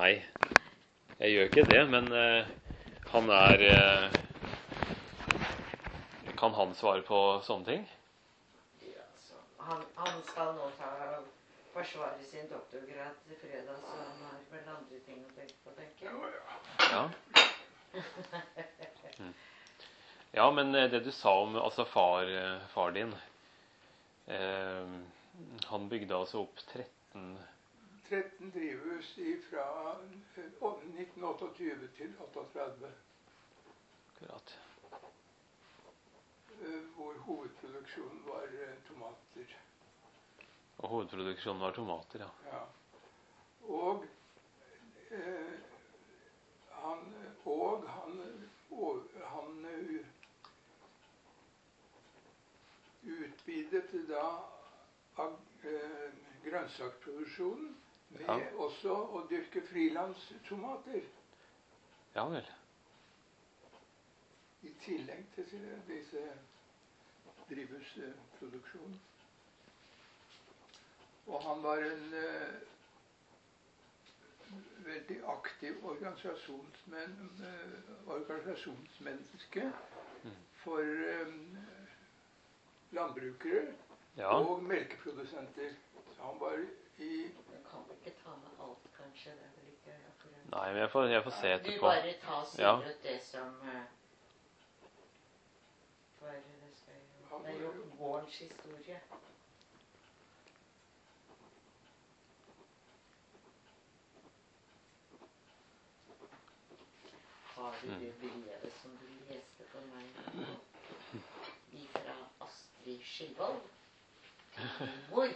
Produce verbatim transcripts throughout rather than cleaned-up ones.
Nei, jeg gjør ikke det, men uh, han er uh, Kan han svare på sånne ting? Ja, så. Han, han skal nå ta forsvare sin doktorgrad til fredag, så han har vel andre ting å tenke på, tenker jeg. Ja. Mm. Ja, men det du sa om altså far, far din, eh, han bygde altså opp tretten tretten drivhus fra nitten tjueåtte til trettini. Akkurat. Hvor hovedproduksjonen var tomater. Og hovedproduksjonen var tomater, ja. Ja. Og eh, han og han, og, han utvidet da av eh, grønnsaksproduksjonen med Ja. også å dyrke frilandstomater. Ja vel. I tillegg til disse drivhusproduksjonen. Og han var en eh, veldig aktiv organisasjonsmen, eh, organisasjonsmenneske Mm. for eh, landbrukere Ja. og melkeprodusenter. Så han var i... Du kan ikke ta med alt, kanskje. Det er vel ikke akkurat. Nei, men jeg får, jeg får se Du etterpå. bare ta og Ja. ut det som eh, For det skal jo Det er jo gårdens historie. Har du det brevet som du leste for meg nå? Fra Astrid Skilvold? Din mor?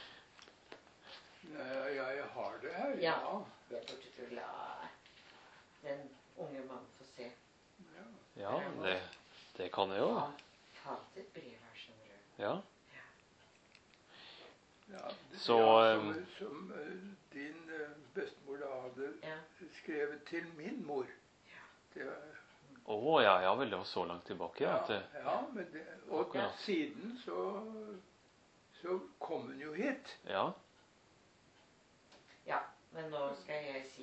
Ja, jeg har det her, Ja. ja. Det burde du la den unge mannen få se. Ja. Ja, det, det kan jeg jo. Han fant et brev her, skjønner du. Ja. Ja, det, Så, ja, som, um, som uh, din uh, bestemor da hadde Ja. skrevet til min mor. Det var, Å ja, ja vel, det var så langt tilbake. Ja, ja, at det, ja, men det, og Akkurat. siden så, så kom hun jo hit. ja. Ja, men nå skal jeg si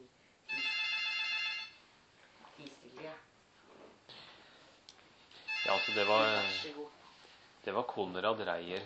Ti stille, ja. Ja, altså det var, Vær så god. det var Konrad Reier.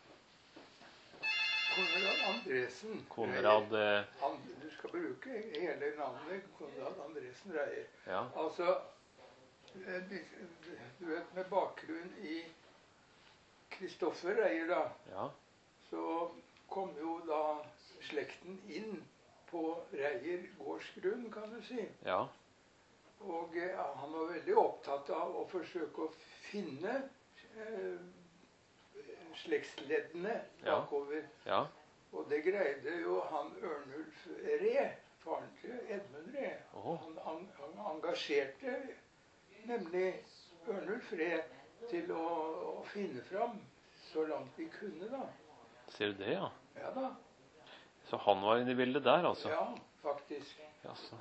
Konrad Andresen. Konrad, eh, Han, du skal bruke hele navnet Konrad Andresen Reier. ja. Altså, eh, de- du vet, med bakgrunn i Kristoffer Reier da, Ja. så kom jo da slekten inn på Reier gårdsgrunn, kan du si. Ja. Og eh, han var veldig opptatt av å forsøke å finne eh, slektsleddene Ja. bakover. Ja. Og det greide jo han Ørnulf Ree, faren til Edmund Ree. Åh. Han, han, han engasjerte nemlig Ørnulf Ree til å, å finne fram så langt vi kunne da. Ser du det, ja? Ja da, Så han var inne i bildet der, altså? ja faktisk. Jaså.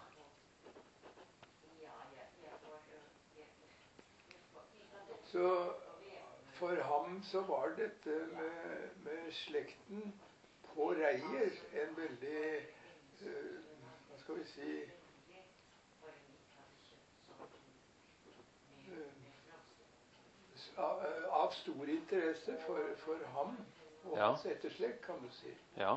Så for ham så var dette med, med slekten på Reier en veldig, eh, hva skal vi si, eh, av, av stor interesse for, for ham og Ja. hans etterslekt, kan du si. Ja.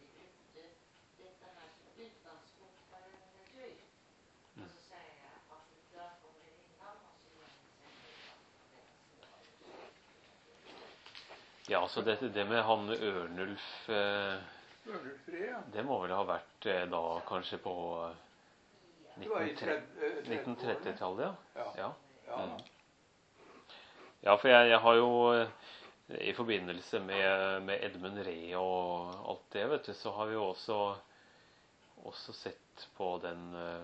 Ja, så det, det med han Ørnulf, eh, Ørnulf Ree, ja. det må vel ha vært eh, da kanskje på eh, Det var i nitten trettitallet, ja? Ja. Ja. Ja. Mm. Ja, for jeg, jeg har jo eh, i forbindelse med, med Edmund Ree og alt det, vet du, så har vi jo også, også sett på den eh,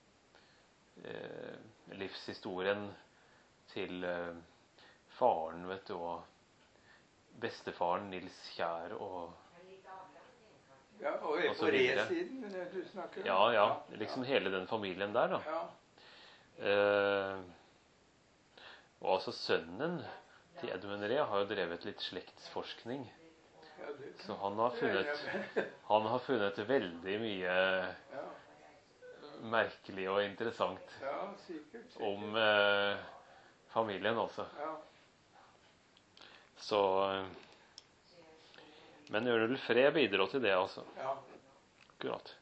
eh, livshistorien til eh, faren, vet du, og bestefaren Nils Kjær og Ja, og Og så på videre. Re-siden eh, du snakker om. ja, ja, liksom hele den familien der, da. Ja. Eh, og altså sønnen til Edmund Ree har jo drevet litt slektsforskning. Ja, det, Så han har funnet, han har funnet veldig mye ja. merkelig og interessant Ja, sikkert. sikkert. om eh, familien også. Ja. Så eh, Men Ørnulf Fred bidro til det, altså. Ja. Akkurat.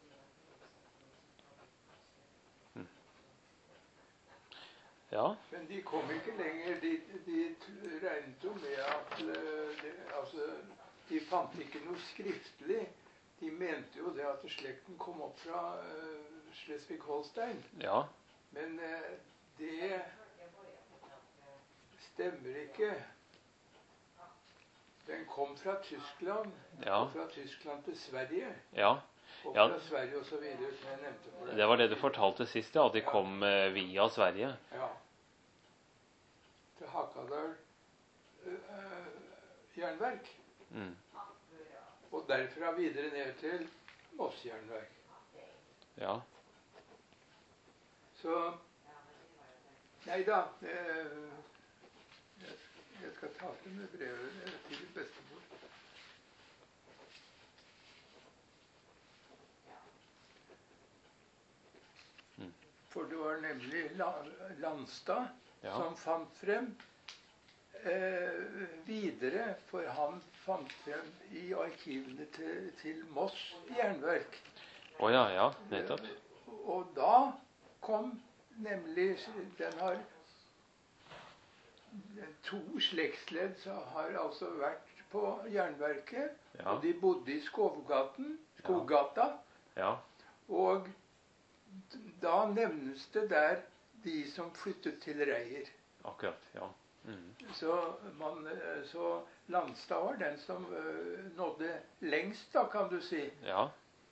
Hm. Ja. Men de kom ikke lenger. De, de t- regnet jo med at eh, det, altså, de fant ikke noe skriftlig. De mente jo det at slekten kom opp fra uh, Schleswig-Holstein. Ja. Men eh, det stemmer ikke. Den kom fra Tyskland, Ja. og fra Tyskland til Sverige. Ja. Og Ja. fra Sverige og så videre, som jeg nevnte for deg. Det var det du fortalte sist, ja, at de kom eh, via Sverige. Ja. Til Hakadal uh, jernverk. Mm. Og derfra videre ned til Moss jernverk. Ja. Så Nei da. Eh, jeg, jeg skal ta frem det brevet eh, til bestemor. Mm. For det var nemlig La- Landstad Ja. som fant frem eh, videre, for han fant frem i arkivene til, til Moss jernverk. Å ja, ja, nettopp. Og da kom nemlig Den har to slektsledd som har altså vært på jernverket. Ja. Og de bodde i Skovgaten, Skoggata. Ja. Og da nevnes det der de som flyttet til Reier. Akkurat. Ja. Mm. Så, man, så Landstad var den som uh, nådde lengst, da, kan du si. Ja.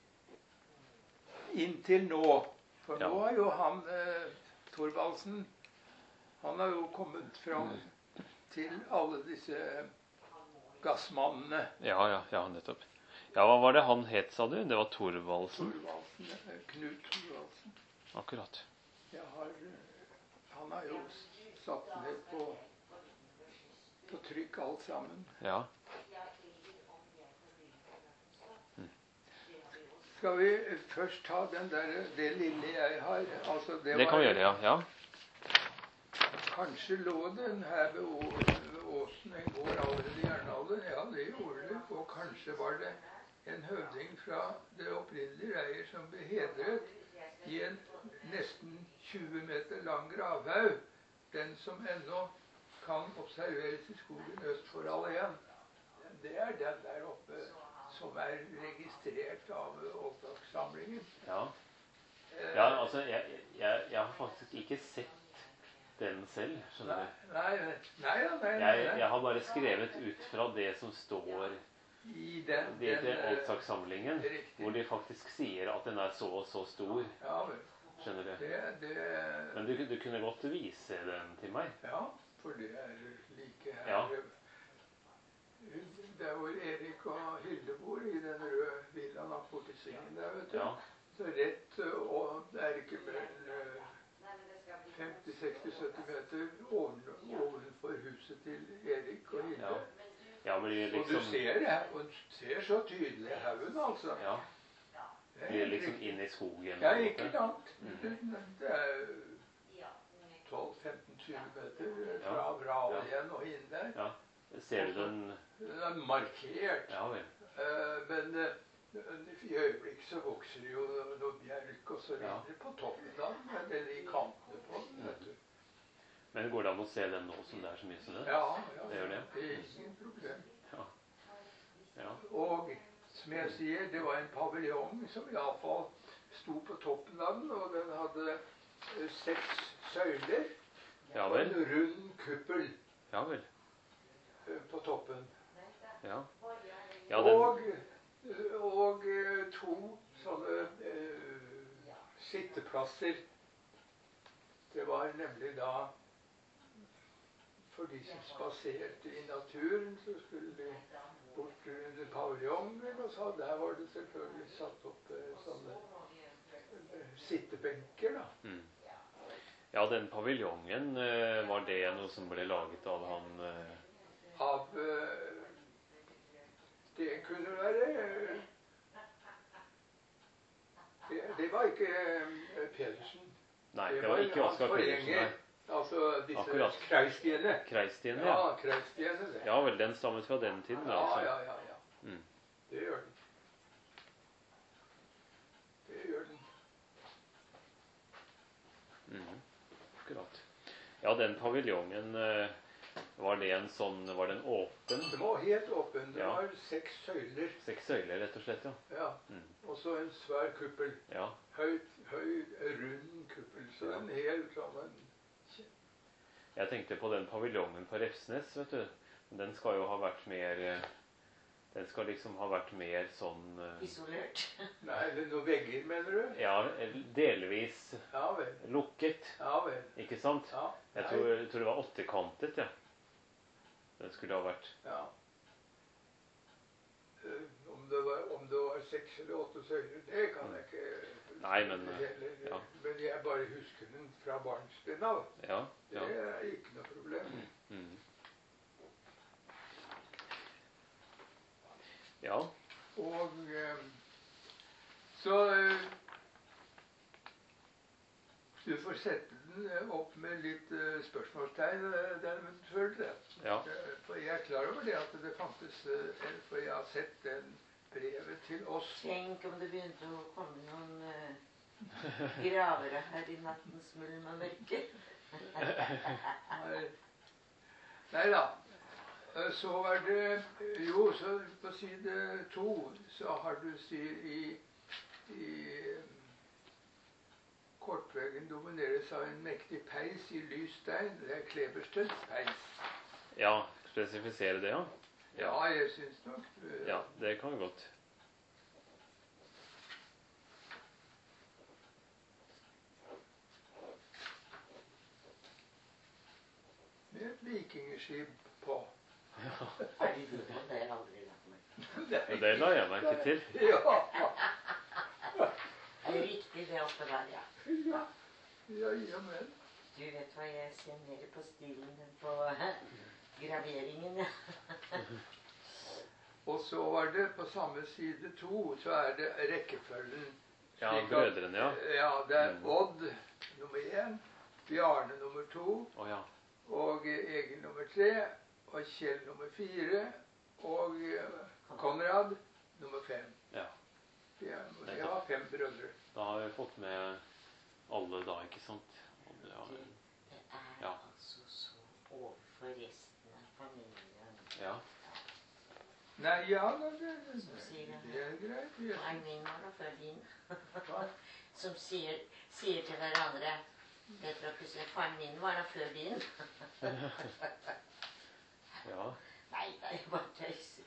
Inntil nå. For Ja. nå er jo han uh, Thorvaldsen, han har jo kommet fram til alle disse gassmannene. Ja, ja, ja, nettopp. Ja, hva var det han het, sa du? Det var Thorvaldsen? Thorvaldsen, uh, Knut Thorvaldsen. Akkurat. Jeg har, uh, han har jo satt ned på, på trykk alt sammen. Ja. Skal vi først ta den der, det lille jeg har? Altså, det, Det kan vi gjøre, ja. Ja. Kanskje lå den her ved Å- ved åsen en gård allerede i jernalderen. Ja, det gjorde det. Og kanskje var det en høvding fra det opprinnelige Reier som ble hedret i en nesten tjue meter lang gravhaug. Den som ennå kan observeres i skogen øst for Alén. Det er den der oppe som er registrert av Åltakssamlingen. Ja. Ja, altså, jeg, jeg, jeg har faktisk ikke sett den selv, skjønner Nei, du. nei, nei, nei, nei, nei, Jeg, jeg har bare skrevet ut fra det som står I den, det til den, eh, Oldsakssamlingen, riktig. hvor de faktisk sier at den er så og så stor, Ja, vel. skjønner du. Det, det, Men du, du kunne godt vise den til meg. ja, for det er like her. Ja. Der hvor Erik og Hilde bor, i den røde villaen av borti svingen der, vet du. Ja. Så rett, og det er ikke mer enn eh, femti seksti sytti meter oven, ovenfor huset til Erik og Hilde. Ja. Ja, men det Og du liksom, ser det her, og du ser så tydelig haugen, altså. ja, Det det er er liksom riktig. inn i skogen. Ja, på en ikke måte. langt. Mhm. Det er tolv femten tjue meter fra Ja. Vralet Ja. igjen og inn der. Ja. Ser du den? Det er markert. Ja vel. Eh, Men eh, i øyeblikket så vokser det jo noe bjerk og så videre Ja. på toppen av den, eller i kantene på den, vet du. Men går det an å se den nå som det er så mye snø? Ja, ja, Det gjør det. det er ingen problem. Ja. Ja. Og som jeg sier, det var en paviljong som iallfall sto på toppen av den, og den hadde eh, seks søyler Ja og en vel. rund kuppel Ja vel. eh, på toppen. Ja. Ja, den, Og, og eh, to sånne eh, sitteplasser. Det var nemlig da for de som spaserte i naturen, så skulle de bort under paviljongen, og så der var det selvfølgelig satt opp eh, sånne eh, sittebenker, da. mm. Ja, den paviljongen, eh, var det noe som ble laget av han eh, Av eh, Det kunne være eh, det, det var ikke eh, Pedersen. Nei, det var ikke hans Oskar Pedersen. forgjenger. Nei. Altså disse Akkurat. kreisstiene. Kreisstiene, Ja, ja. kreisstiene, det. Ja vel, den stammet fra den tiden, Ja, altså. ja, ja. ja. Mm. Det gjør den. Det gjør den. Mhm. Akkurat. Ja, den paviljongen, eh, var det en sånn, var den åpen? Den var helt åpen. Det Ja. var seks søyler. Seks søyler, rett og slett, ja. Ja. Mm. Og så en svær kuppel. Ja, Høy, høy, rund kuppel. Så en hel sånn en jeg tenkte på den paviljongen på Refsnes, vet du. Den skal jo ha vært mer, eh, den skal liksom ha vært mer sånn, eh, Isolert. Nei, det er noen vegger, mener du? ja, delvis Ja vel. lukket, Ja vel. ikke sant? Ja. Jeg Nei. tror, jeg tror det var åttekantet, ja. Den skulle ha vært. Ja. Eh, Om det var, om det var seks eller åtte søyler, det kan jeg ikke Nei, men, det heller. ja. Men jeg bare husker den fra barnsben av. Ja, Det ja. er ikke noe problem. Mhm. Ja, Og eh, så eh, du får sette den eh, opp med litt eh, spørsmålstegn eh, den eventuelt. det. ja, Eh, For jeg er klar over det at det fantes eh, en, for jeg har sett den brevet til oss. Tenk om det begynte å komme noen eh, gravere her i nattens mulm og mørke. Nei, Nei da. Eh, Så var det Jo, så på side to så har du si, i, i eh, kortveggen domineres av en mektig peis i lys stein. Det er Klebersteds peis. ja, spesifisere det, ja. Ja, jeg syns nok eh, Ja, det kan godt. med et vikingskip på. Er det det? Det har jeg aldri lagt meg. Det Det la jeg merke til. Ja, Er det riktig det oppe der, ja? ja, ja, jamen. Du vet hva, jeg ser mer på stilen enn på graveringen, ja. Og så var det på samme side to, så er det rekkefølgen. Ja, Slik at- brødrene, ja. Ja, det er Mm. Odd nummer én, Bjarne nummer to, Å ja. og Egil nummer tre, og Kjell nummer fire, og eh, Konrad nummer fem. Ja. De er- de har fem brødre. Da har vi fått med alle da, ikke sant? Og det Du, har- det er Ja. altså så overfor resten av familien. Ja. Nei, ja, da, det, det, Som sier det. det er greit. Jeg Nei, synes- min var da før din. Hva? Som sier, sier til hverandre Petra og Kusine, faren min var da før din. Ja. Nei, det er bare tøyser.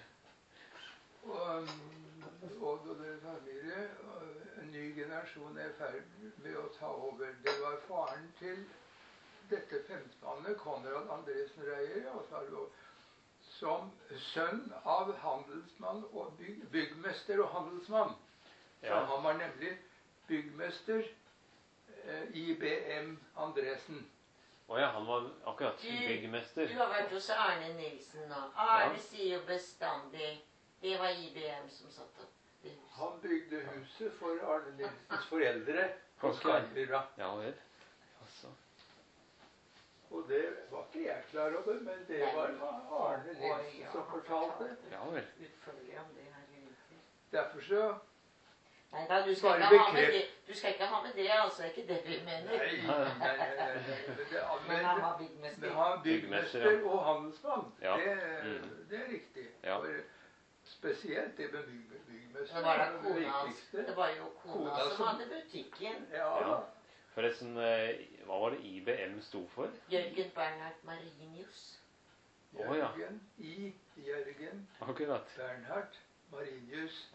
Og um, Odd og deres familie, og en ny generasjon er i ferd med å ta over. Det var faren til dette femtemannet, Konrad Andresen Reier, og så har du- som sønn av handelsmann og byg, byggmester og handelsmann. Så Ja. han var nemlig byggmester eh, I B M Andresen. Å ja, han var akkurat Du- byggmester. Du har vært hos Arne Nilsen nå. Arne Ja. sier jo bestandig det var I B M som satt opp det huset. Han bygde huset for Arne Nilsens foreldre på Ok. Skarmyra. Ja vel. Altså. Og det var ikke jeg klar over, men det Nei. var Arne Oi, Nilsen ja, som han fortalte. Ja vel. Utførlig om det her i vinter. Derfor så Nei da, du skal, Bare ikke ha med bekreft- det. du skal ikke ha med det, altså. Det er ikke det vi mener. Nei, nei, nei, nei, nei. Men, det, Men han men, var byggmester. men han er Byggmester, byggmester ja. og handelsmann. Ja. Det, Mm. det er riktig. Ja. For spesielt det med bygg, byggmester. Det var da er det kona hans. viktigste. Det var jo kona, Kona som som- hadde butikken. Ja, Ja. Forresten, eh, hva var det I B M sto for? Jørgen Bernhard Marinius. Å, ja. Jørgen I. Jørgen Akkurat. Bernhard Marinius.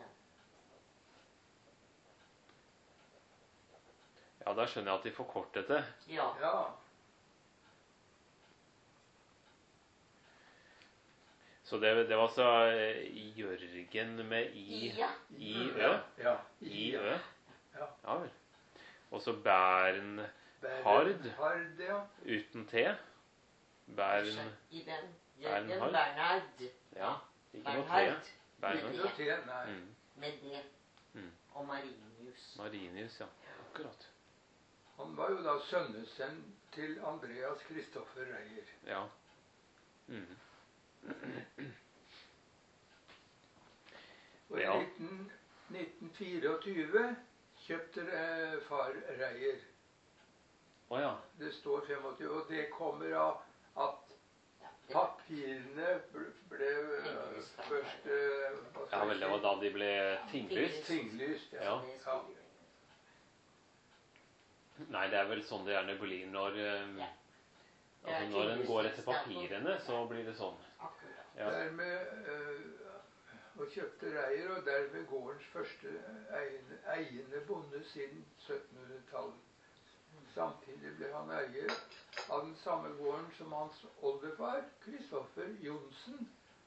Ja, da skjønner jeg at de forkortet det. Ja. Ja. Så det, det var altså eh, Jørgen med I, Ja. I, Ø. Ja. Ja. I, Ø. Ja. Ja vel. Og så Bernhard Bernhard. Hard, ja. uten T. Bern I den. Jørgen Bernhard. Bernhard. Ja, ikke noe T. Bernhard. Ikke Bernhard. noe T, nei. Mm. Med det. Mm. Og Marinius. Marinius. Marinius, ja. Akkurat. Han var jo da sønnesønn til Andreas Kristoffer Reier. Ja. Mm. Og i Ja. nitten, nitten fireogtyve kjøpte eh, far Reier. Å ja. Det står femogtyve, og det kommer av at papirene ble, ble eh, først eh, hva skal Ja jeg vel, det si? var da de ble tinglyst. Tinglyst. Ja. Ja. Ja. Nei, det er vel sånn det gjerne blir når eh, Ja. altså når en går etter papirene, så blir det sånn. Akkurat. Ja. Dermed eh, og kjøpte Reier, og dermed gårdens første eiende, eiende bonde siden syttenhundretallet. Samtidig ble han eier av den samme gården som hans oldefar, Kristoffer Johnsen.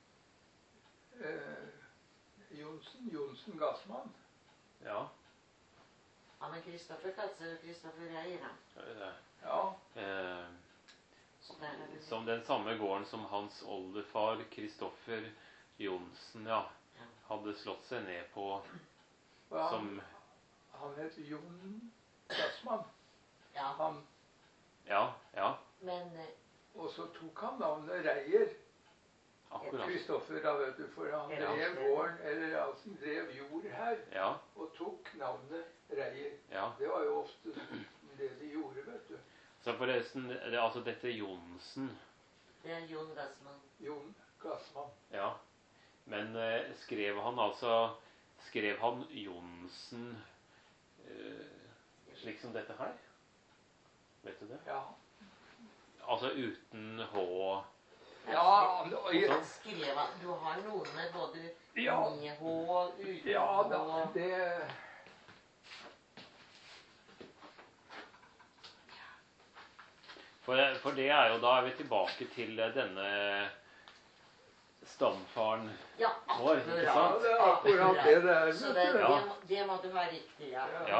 Eh, Johnsen, Johnsen Gassmann. Ja. Ja, men Kristoffer kalte seg Kristoffer Reier, da. Ja, Eh, Så der er det. som den samme gården som hans oldefar, Kristoffer Johnsen, ja, Ja. hadde slått seg ned på og han, som han het Jon Gassmann. Ja, Han, Ja, ja, men eh, og så tok han navnet Reier. akkurat. Kristoffer, da vet du, for han Ja. drev gården, eller altså drev jord her, Ja, og tok navnet Reier. ja. Det var jo ofte det de gjorde, vet du. Så forresten, det, altså dette Johnsen, det er Jon Gassmann. Jon Gassmann. ja. Men eh, skrev han altså, skrev han Johnsen eh, slik som dette her? Vet du det? Ja. Altså uten H. Ja, han- Han skrev at du har noen med både Ja. med H og uten ja da, H. det For, for det er jo, da er vi tilbake til denne stamfaren Ja, Vår, ikke Ja, sant? det er akkurat det det er. Så det, vet du. Ja. det, må- det må du ha riktig, ja. Ja.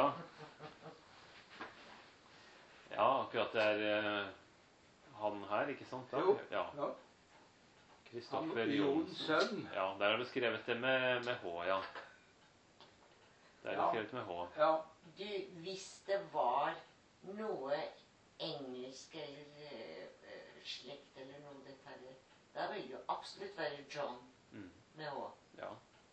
Ja, akkurat det er eh, han her, ikke sant? Da? Jo. Ja. Ja. Kristoffer Han- Jons Johnsen. sønn. Ja, der har du skrevet det med, med H, ja. Der er det Ja. skrevet med H. Ja. Du, hvis det var noe engelsk eller eh, slekt eller noe dette her, da ville jo absolutt være John Mm. med H. Ja.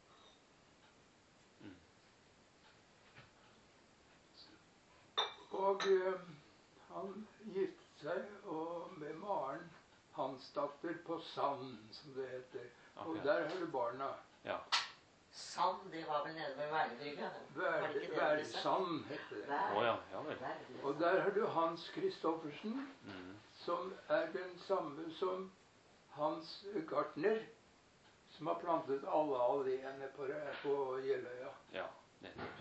Og eh, han giftet seg og, med Maren Hansdatter på Sand, som det heter. Og Akkurat. der har du barna. Ja. Sand, det var vel nede ved Værbrygga? Var det Vær- ikke det det ble sagt? Værsand heter det. Vær- Å ja, ja vel. Værbrygga. Og der har du Hans Kristoffersen, Mm. som er den samme som Hans Gartner, som har plantet alle alléene på, på Jeløya. Ja, nettopp.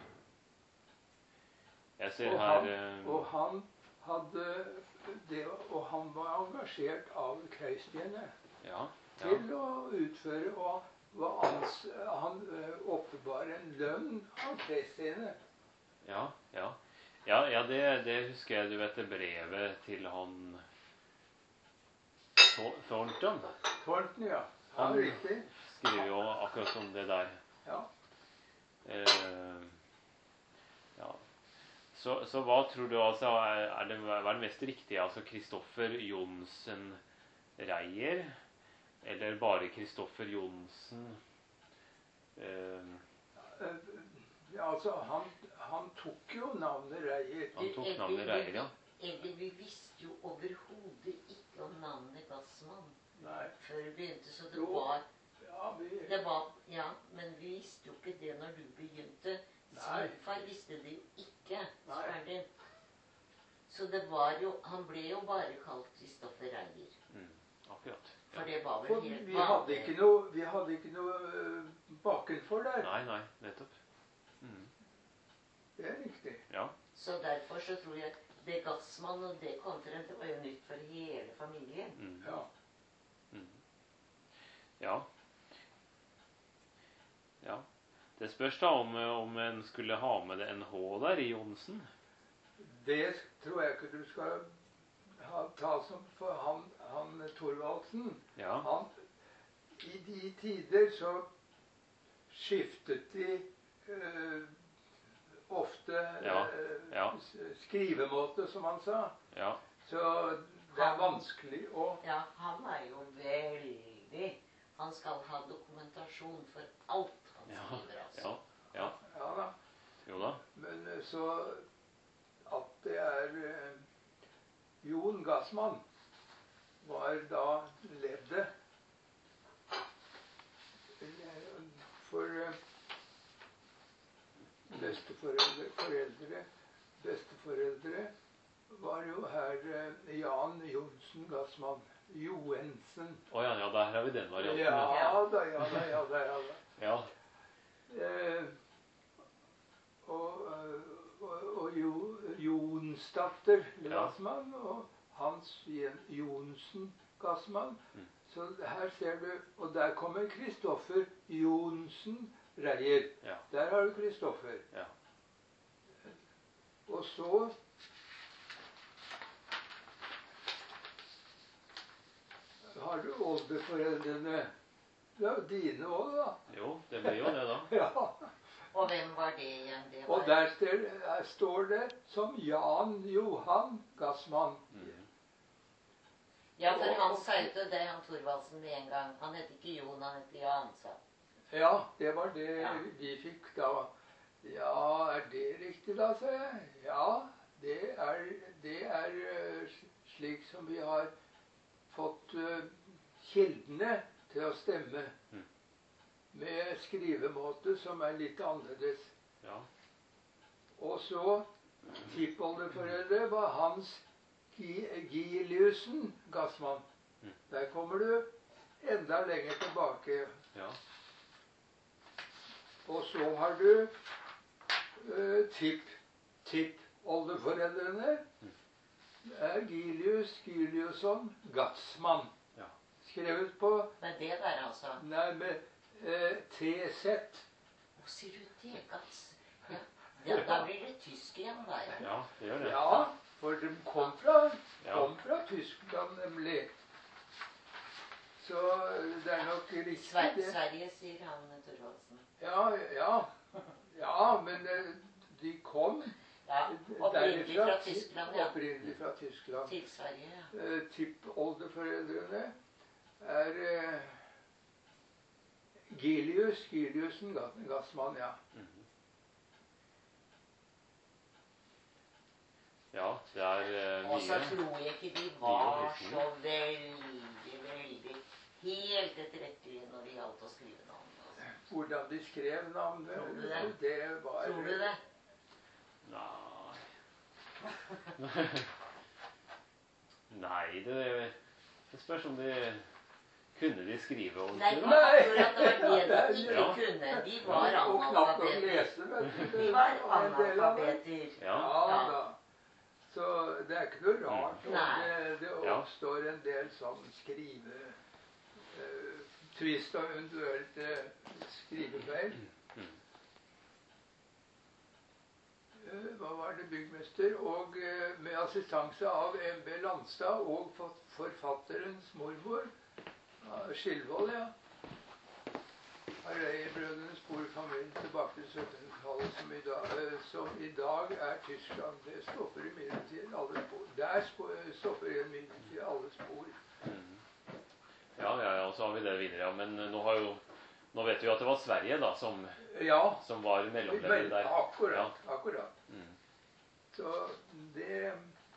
Jeg ser Og her han, eh, og han hadde det, og han var engasjert av kristne Ja, ja. til å utføre, og var ans, han eh, oppbar en lønn av kristne. Ja, ja. Ja, ja det, det husker jeg, du vet det brevet til han Thor- Thornton. Thornton, ja. Ja, Han- riktig. Skriver jo akkurat om det der. Ja. Eh, ja. Så, så hva tror du altså er, er det, hva er det mest riktige? Altså Kristoffer Johnsen Reier? Eller bare Kristoffer Johnsen? Eh, Eh, ja, altså, han, han tok jo navnet Reier. han tok navnet Reier, ja. Egentlig, vi visste jo overhodet ikke om navnet Gassmann Nei. før vi begynte, så det Jo. var, Ja, vi, det var Ja, men vi visste jo ikke det når du begynte. Nei. Svigerfar visste det jo ikke. Nei. Faren din. Så det var jo Han ble jo bare kalt Kristoffer Reier. Mm, akkurat. For Ja. det var vel for helt vi hadde ikke noe, vi hadde ikke noe eh, bakenfor der. Nei, nei, nettopp. Mm, Det er riktig. ja. Så derfor så tror jeg det Gassmann og det kontrent, det var jo nytt for hele familien. Mm, Ja. mm. Ja. Ja. Det spørs da om, om en skulle ha med det en H der i Johnsen. Det tror jeg ikke du skal ha, ta som for han, han Thorvaldsen. Ja. Han, I de tider så skiftet de eh, ofte Ja, eh, ja. s- skrivemåte, som han sa. Ja. Så det er vanskelig å Ja, han er jo veldig Han skal ha dokumentasjon for alt han Ja. skriver, altså. Ja. Ja. Ja da. Jo da. Men eh, så at det er eh, Jon Gassmann var da leddet eh, for eh, besteforeldre foreldre, besteforeldre var jo her eh, Jan Johnsen Gassmann. Joensen. Å ja, ja, der har vi den varianten. Ja da, ja da, ja da. Ja, da. Ja. Eh, og, eh, og, og jo, Jonsdatter Gassmann og Hans Jen- Johnsen Gassmann. Mm. Så her ser du, og der kommer Kristoffer Johnsen Reier. Ja. Der har du Kristoffer. Ja. Og så har du oldeforeldrene. Det er jo dine òg, da. Jo, det blir jo det, da. Ja. Og hvem var det igjen? Det Og var der, stel- der står det som Jan Johan Gassmann. Mhm. Ja, for han sa jo til deg, han Thorvaldsen, med en gang. Han het ikke Jon, han het Jan, sa. Ja, det var det Ja. vi fikk da. Ja, er det riktig da, sa jeg. Ja, det er, det er eh, slik som vi har fått eh, kildene til å stemme. Mm. Med skrivemåte som er litt annerledes. Ja. Og så tippoldeforeldre var Hans Gi- Giliussen Gassmann. Mm. Der kommer du enda lenger tilbake. Ja. Og så har du uh, tipp, tippoldeforeldrene. Mm. Det er Gilius Giliusson Gassmann. Ja. Skrevet på Men det der, altså. nei, med uh, T Z. Å, sier du det, Gats? Ja. Ja, da blir det tysk igjen der. Ja, det gjør det. Ja, for de kom fra, Ja. kom fra Tyskland, nemlig. Så det er nok riktig, Sver det. Sverige, sier han Thorvaldsen. Ja, ja. Ja, men eh, de kom Ja, opprinnelig derifra fra til- Tyskland, ja. Opprinnelig fra Tyskland. Til Sverige, ja. Eh, Tippoldeforeldrene er eh, Gilius Giliussen Ga- Gassmann, ja. Mhm. Ja, det er eh, Og så mye. tror jeg ikke de Mye var opplysninger. så veldig, veldig helt etterrettelige når det gjaldt å skrive navn. Altså. Hvordan de skrev navnet, Tror du det? det var Tror du det? Nei. Nei, det, det spørs om de kunne de skrive Nei, ordentlig. det da. var akkurat det var det de ikke Ja. kunne. De var Og knapt å analfabeter. lese, vet du. De var En del av det. analfabeter. Ja. Ja da. Så det er ikke noe rart om Nei. det, det Ja. oppstår en del sånn skrive eh, twist og eventuelt eh, skrivefeil. Mm. Eh, hva var det, byggmester? Og eh, med assistanse av M B Landstad og for- forfatterens mormor, ja, Skilvold, ja. Har Reier-brødrene spor familien tilbake til syttenhundretallet, som, i dag- eh, som i dag er Tyskland. Det stopper imidlertid alle spor. Der spo- stopper imidlertid alle spor. Mm. Ja, ja, ja, og så har vi det videre. Ja. Men nå, har jo, nå vet vi jo at det var Sverige da, som, Ja, som var mellomleddet men der. akkurat. akkurat. Mm. Så det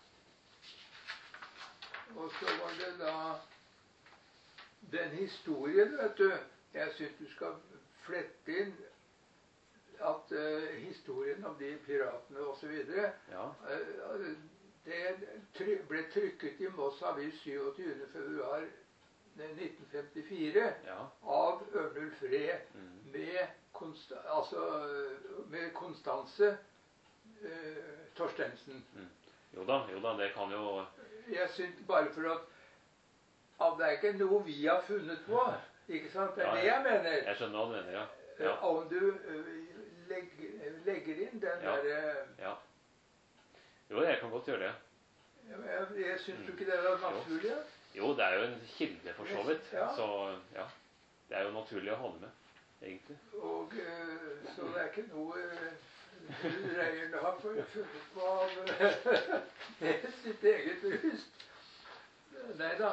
Og så var det da den historien, vet du. Jeg syns du skal flette inn at eh, historien om de piratene osv. Ja. Uh, det try ble trykket i Moss Avis syvogtyvende februar nitten femtifire Ja. av Ørnulf Ree Mm. med, Konsta altså, med Konstanse uh, Torstensen. Mm. Jo da, jo da, det kan jo Jeg syns bare for at, at det er ikke noe vi har funnet på. Ikke sant? Det er Ja, det jeg mener. Jeg skjønner hva du mener, ja. Ja. Eh, Om du eh, legger, legger inn den Ja. derre Ja. Jo, jeg kan godt gjøre det. Jeg, jeg syns du ikke det er naturlig? Ja? Jo, det er jo en kilde for så vidt. Ja. Så ja, det er jo naturlig å ha det med, egentlig. Og, eh, så det er ikke noe eh, Reierne har funnet på av sitt eget bryst. Nei da.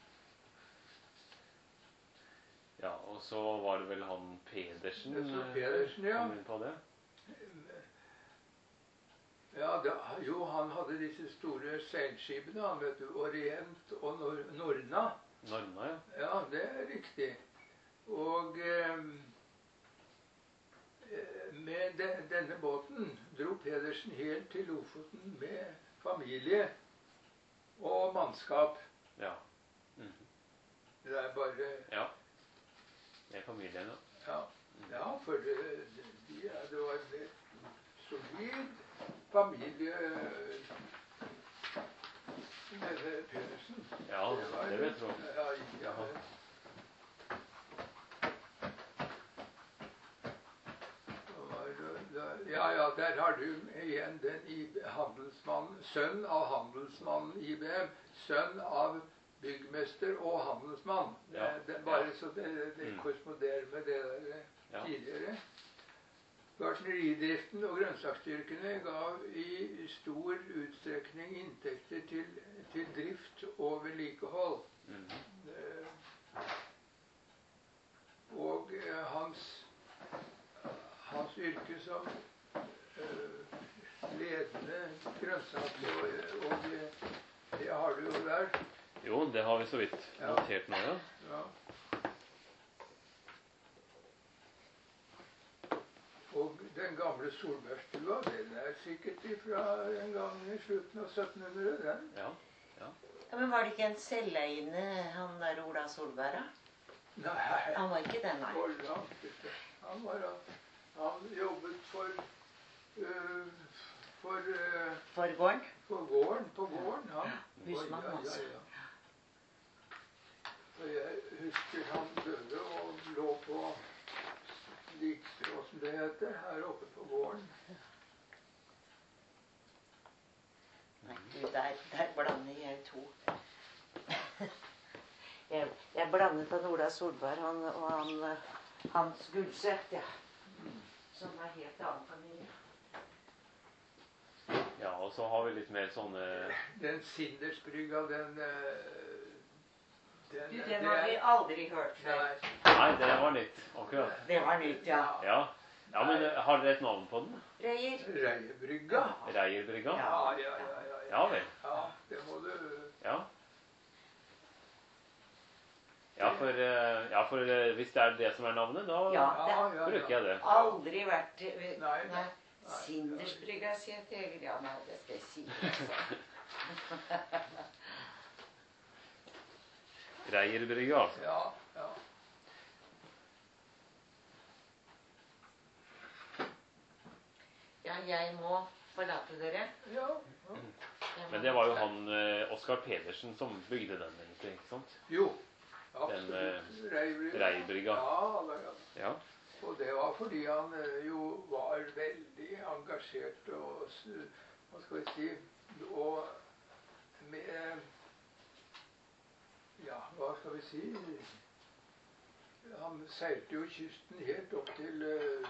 Ja, og så var det vel han Pedersen, Det så Pedersen, ja. kom inn på det. Ja, det, jo, han hadde disse store seilskipene, han vet du, Orient og Nor Norna. Norna, ja. Ja, det er riktig. Og eh, med de, denne båten dro Pedersen helt til Lofoten med familie og mannskap. Ja. Mhm. Det er bare Ja. Med familien, ja. Ja, ja for det, de, det var en solid familie med Pedersen. Ja, det vet jeg. Ja, ja. Ja, ja, der har du igjen den i handelsmannen, sønn av handelsmannen I B M, sønn av byggmester og handelsmann. Ja. Det, det bare Ja. så det, det Mm. korresponderer med det der Ja. tidligere. Gartneridriften og grønnsaksdyrkene ga i stor utstrekning inntekter til, til drift og vedlikehold. Mhm. Eh, Og eh, hans, hans yrke som eh, ledende grønnsaker, og, og det, det har du jo der. Jo, det har vi så vidt Ja. notert nå, ja. Ja. Og den gamle Solbergstua, den er sikkert fra en gang i slutten av syttenhundre, den. Ja. Ja, men var det ikke en selveiende han der Ola Solberg, da? Nei, Han var ikke den, nei. for langt ute. Han, var, han jobbet for, øh, for, øh, For gården? for gården, på gården, han. Husmann, Oi, ja, altså. ja, ja. Og jeg husker han døde og lå på likstrå, som det heter, her oppe på gården. Nei, du, der, der blander jeg to. Jeg, jeg blandet han Ola Solberg han, og han, eh, Hans Gulseth, ja. Som er helt annen familie. Ja, og så har vi litt mer sånne Den Sindersbrygga, den, øh, den Du, den har vi aldri hørt før. Nei. Nei, det var nytt, akkurat. Det var nytt, ja. Ja. Ja, men eh, har dere et navn på den? Reier. Reierbrygga. Reierbrygga? Ja, ja, ja, ja, ja. Ja vel. Ja, det må du. Ja. Ja, for, eh, ja, for eh, hvis det er det som er navnet, da Ja. Ja, ja, bruker jeg det. Aldri vært eh, Nei. Nei. Sindersbrygga, sier jeg til Egil. Ja, nei, det skal jeg si. Altså. Reierbrygga, altså. Ja, ja. Ja, jeg må forlate dere. Ja, ja. Jeg må- Men det var jo han eh, Oskar Pedersen som bygde den, egentlig, ikke sant? Jo, Den, absolutt. Reierbrygga. Reierbrygga. Ja, da, ja. Ja. Og det var fordi han eh, jo var veldig engasjert og s- hva skal vi si og med ja, hva skal vi si han seilte jo kysten helt opp til eh,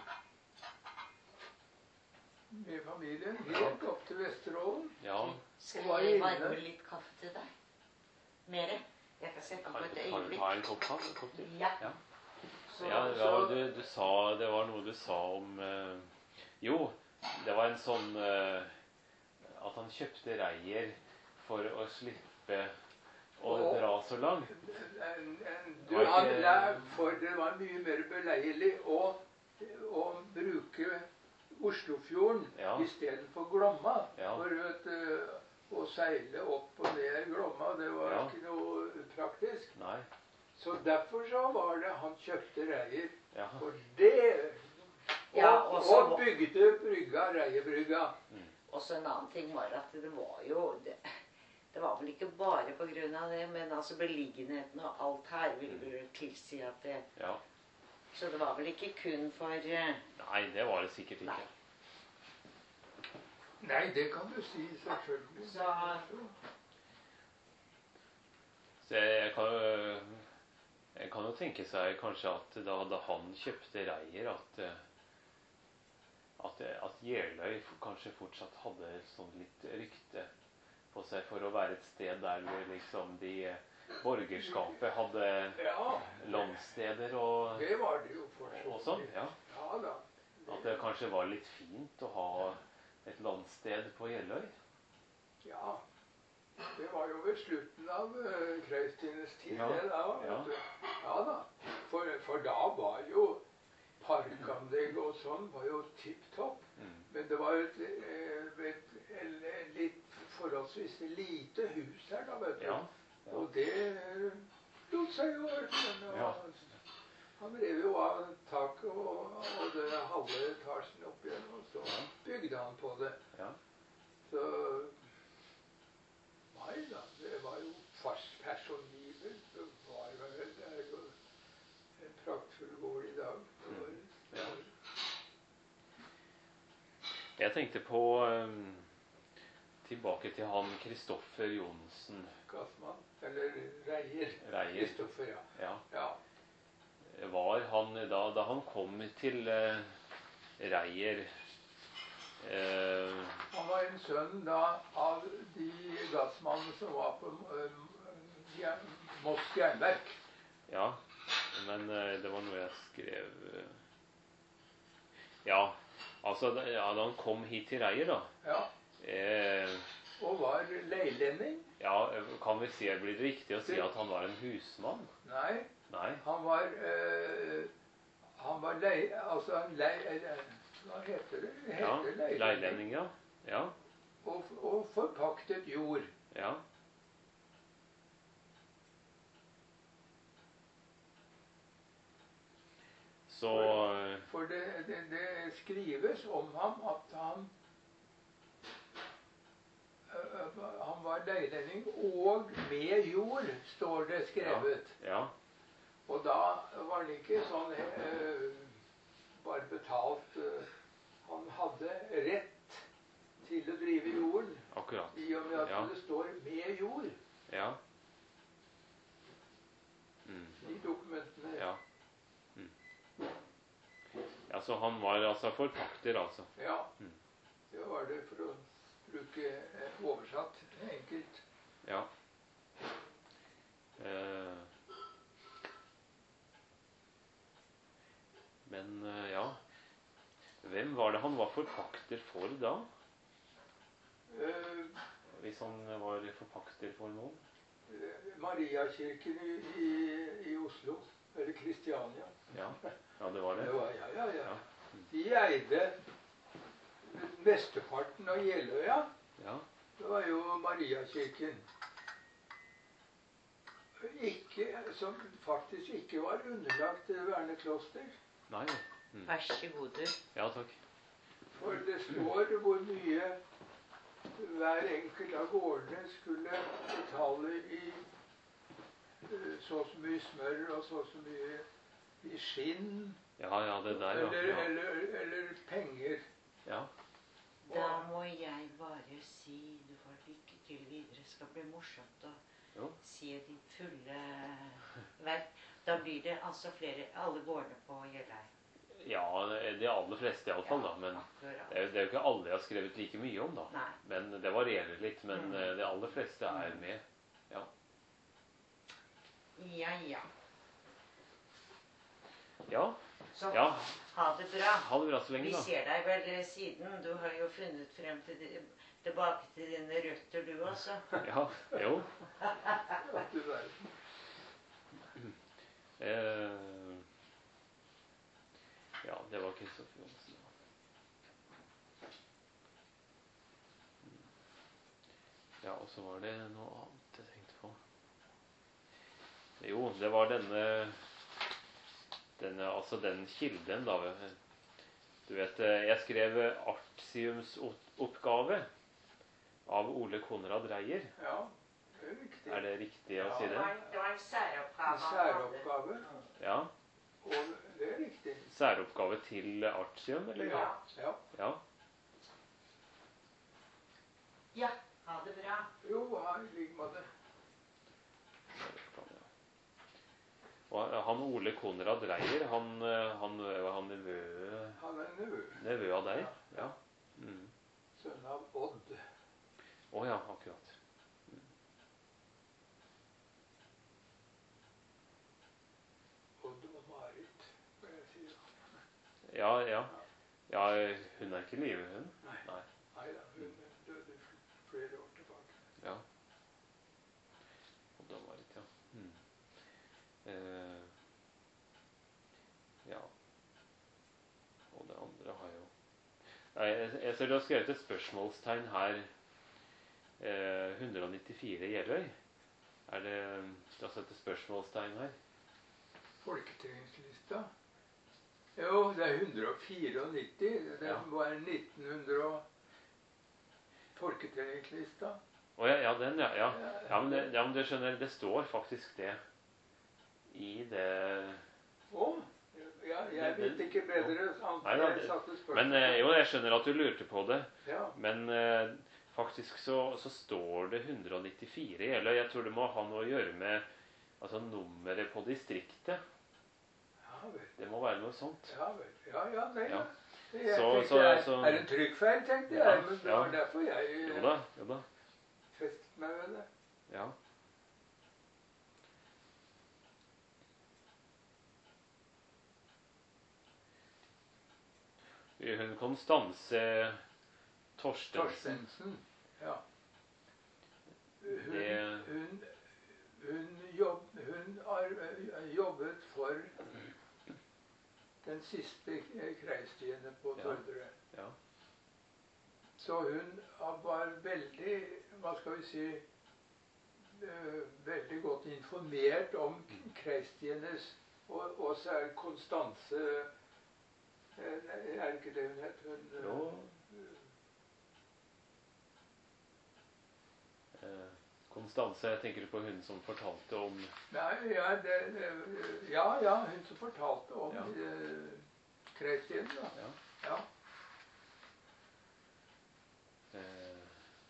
med familien helt opp til Vesterålen. Ja. Skal Hva er jeg inne? varme litt kaffe til deg? Mere? Jeg kan sette Kan, på et kan du øyeblikk. ta en kopp kaffe? En kopp til? Ja. Ja. Så, Ja, ja så, du, du sa, det var noe du sa om eh, Jo, det var en sånn eh, at han kjøpte reier for å slippe å Å. dra så langt. en, en, du, Var han, ikke- lær- for det var mye mer beleilig å, å bruke Oslofjorden Ja. istedenfor Glomma. Ja. For at, eh, å seile opp og ned Glomma, det var Ja. ikke noe praktisk. Nei. Så derfor så var det han kjøpte reier. Ja. For det Og, Ja, og så- og bygde brygga, Reierbrygga. Også en annen ting var at det var jo det, det var vel ikke bare på grunn av det, men altså beliggenheten og alt her ville vel tilsi at det Ja. Så det var vel ikke kun for eh, Nei, det var det sikkert ikke. Nei. Nei, det kan du si, selvfølgelig. Så- Så jeg, jeg kan jo jeg kan jo tenke seg kanskje at da, da han kjøpte reier, at, eh, at, at Jeløy kanskje fortsatt hadde sånn litt rykte på seg for å være et sted der liksom de borgerskapet hadde Ja, landsteder og, det var det jo for så og sånn. vidt. Ja. Ja da. At det kanskje var litt fint å ha et landsted på Jeløy. Ja. Det var jo ved slutten av uh, Kreistines tid, Ja, det da. ja. Vet du. Ja da. For, for da var jo parkanlegg og sånn var jo tipp topp. Mm. Men det var jo et, eh, et, et, et litt forholdsvis lite hus her, da, vet du. Ja, ja. Og det lot seg jo ordne. Ja. Han rev jo av taket og, og det halve etasjen opp igjen, og så Ja. bygde han på det. Ja. Så nei da, det var jo fast personibelt. Det var vel, det er jo en praktfull gård i dag. Det var, Ja. Jeg tenkte på um, tilbake til han Kristoffer Johnsen Gassmann, eller Reier. Reier. Kristoffer, ja. Ja. Ja. Var han da, da han kom til uh, Reier uh, Han var en sønn da av de gassmannene som var på um, jern, Moss jernverk. Ja, men uh, det var noe jeg skrev uh, Ja, altså da, ja, da han kom hit til Reier, da Ja. eh, Og var leilending. Ja, kan vi si, blir det riktig å si at han var en husmann? Nei, Nei. han var eh, Han var lei... Altså han lei... Eller, hva heter det? Det Ja, heter leilending. leilending, ja. Ja, Og, og forpaktet jord. ja. Så uh, For det, det, det skrives om ham at han øh, Han var leilending og med jord, står det skrevet. Ja, ja. Og da var det ikke sånn øh, bare betalt øh, Han hadde rett til å drive jorden. Akkurat. I og med at Ja. det står 'med jord' Ja. Mm. i dokumentene. Ja. Mm. Ja, så han var altså forpakter, altså. Ja. Mm. Det var det, for å bruke eh, oversatt enkelt. Ja. Eh. Men eh, ja. Hvem var det han var forpakter for da? Eh, Hvis han var forpakter for noen? Mariakirken i, i, i Oslo, eller Kristiania. Ja, ja det var det. Det var, ja, ja, ja. Ja. De eide mesteparten av Jeløya. Ja. Det var jo Mariakirken. Ikke, som faktisk ikke var underlagt Verne kloster. Nei. Mm. Vær så god, du. Ja, takk. For det står hvor mye hver enkelt av gårdene skulle betale i eh, så og så mye smør og så og så mye i skinn. Ja, ja, det der, ja. Eller, Ja. eller, eller penger. Ja. Da må jeg bare si du får lykke til videre. Det skal bli morsomt å Jo. se ditt fulle verk. Da blir det altså flere alle gårdene på Jeløy. Ja, de aller fleste iallfall, da. Men Akkurat. det er, jo- det er jo ikke alle jeg har skrevet like mye om, da. Nei. Men det varierer litt. Men Mm. eh, de aller fleste er med. Ja. Ja, ja. Ja. Så Ja. ha det bra. Ha det bra så lenge, Vi da. ser deg vel siden. Du har jo funnet frem til de, tilbake til dine røtter, du også. Ja. Jo. Ja, du verden. Eh, ja, det var Kristoffer Johnsen. Ja, og så var det noe annet jeg tenkte på. Jo, det var denne, denne altså den kilden, da. Du vet, eh, jeg skrev artiumsoppgave av Ole Konrad Reier. Ja, det er riktig. Er det riktig å Ja. si Det det? var, det var en særoppgave. En særoppgave. Ja. Og det er riktig. Særoppgave til Artium, eller? Ja. Ja. Ja. Ja, ha det bra. Jo, ha i like måte. Og han Ole Konrad Dreyer, han, han var han nevø Han er nevø. Nevø av deg? Ja. Mm. Sønn av Odd. Å ja, akkurat. Odd og Marit, må jeg si. Ja, ja. Ja, hun er ikke i live, hun? Nei. Nei. Nei da, hun døde f- flere år tilbake. Ja. Og da var det, ja. Mm. Eh, ja. Og det andre har jo... Nei, jeg, jeg ser du har skrevet et spørsmålstegn her. Eh, hundre nittifire Jeløy. Er det... Du har sett et spørsmålstegn her? Folketellingslista. Jo, det er hundre nittini. Det Ja. var nitten hundre og folketellingslista. Å ja, ja, den, ja. Ja, ja, men, det, ja men det skjønner jeg, det står faktisk det i det... Å, ja, jeg vet ikke bedre. Nei, da, Jeg satte spørsmål. Men eh, jo, jeg skjønner at du lurte på det. Ja, Men eh, faktisk så, så står det hundre nittifire, eller jeg tror det må ha noe å gjøre med altså nummeret på distriktet. ja vel. Det må være noe sånt. Ja vel. Ja, ja, nei, Ja. ja. Jeg Så- tenkte, så- er, så- er det en trykkfeil, tenkte jeg. Ja, Men det ja. var derfor jeg Jo da, jo da. festet meg ved det. Ja. Hun Konstanse Torstensen. Torstensen. Ja. Hun, Det- hun, hun, jobb, hun har eh, jobbet for den siste kreistiende på Ja. Torderøy. Ja. Så hun var veldig, hva skal vi si, eh, veldig godt informert om kreistienes, og også er Konstanse, eh, er ikke det hun het? Hun, eh, Jo. Eh, Konstanse, jeg tenker på hun som fortalte om Nei, ja, det, det- ja, ja, hun som fortalte om Ja. eh, kreistien, da. ja, Ja. eh,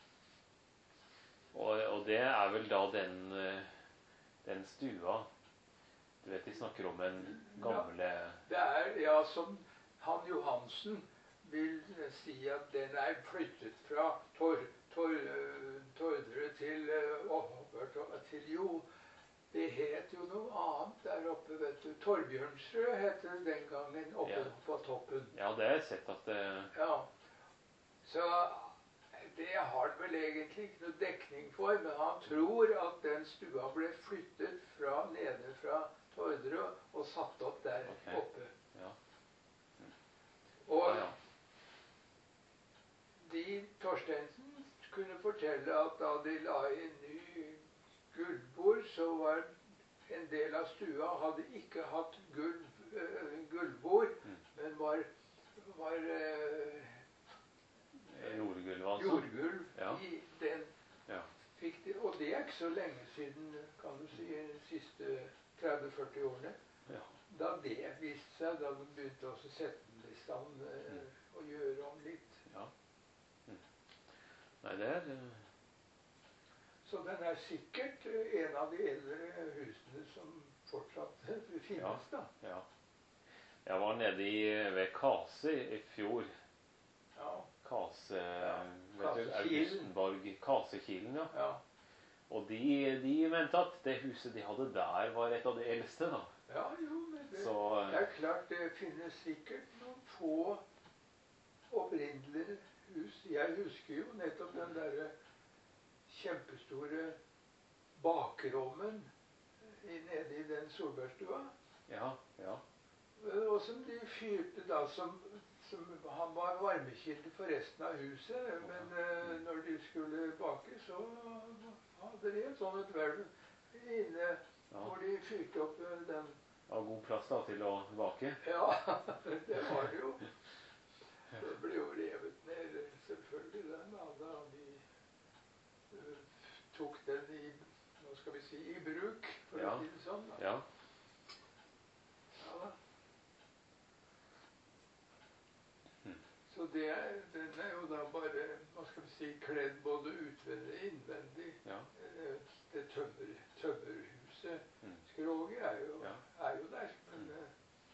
og, og det er vel da den, eh, den stua. Du vet, de snakker om en gamle Det er, ja, som han Johansen vil si at den er flyttet fra Tor, Tor, eh, Tordre til, eh, oppover til jo, det het jo noe annet der oppe, vet du. Torbjørnsrød het det den gangen oppe Ja. på toppen. Ja, det har jeg sett at det Ja. Så det har han vel egentlig ikke noe dekning for, men han tror at den stua ble flyttet fra nede fra Tordre og satt opp der Ok. oppe. Ja. Og Ja, ja. de Torstensen kunne fortelle at da de la inn ny gulvbord, så var en del av stua hadde ikke hatt gulv, eh, gulvbord, Mm. men var, var eh, Jordgulv, altså. jordgulv Ja. i den. Ja. Fikk de, og det er ikke så lenge siden, kan du si, de siste tretti til førti årene. Ja. Da det viste seg, da de begynte også å sette den i stand eh, Mm. og gjøre om litt. Ja. Mm. Nei, det er eh, Så den er sikkert eh, en av de eldre husene som fortsatt eh, finnes, Ja. da. Ja. Jeg var nede i, ved Kase i fjor. Ja, Kase, Ja, vet du, Kasekilen. Augustenborg, Kasekilen, ja. ja, Og de, de mente at det huset de hadde der var et av de eldste, da. ja jo, men det, Så det er klart det finnes sikkert noen få opprinnelige hus. Jeg husker jo nettopp den derre kjempestore bakrommen i- nede i den solbærstua. ja, ja. Og som de fyrte da som, som Han var varmekilde for resten av huset, men eh, når de skulle bake, så hadde de et sånt et hvelv inne Ja. hvor de fyrte opp eh, den. Av god plass da til å bake. Ja, det var det jo. Det ble jo revet ned, selvfølgelig, den da, da de eh, tok den i, hva skal vi si, i bruk, for Ja. å si det sånn. Da. Ja. Ja. Mm. Så det er, den er jo da bare, hva skal vi si, kledd både utvendig og innvendig. Ja. Eh, Det tømmer, tømmerhuset Mm. skal språket er jo, Ja. er jo der. Men eh,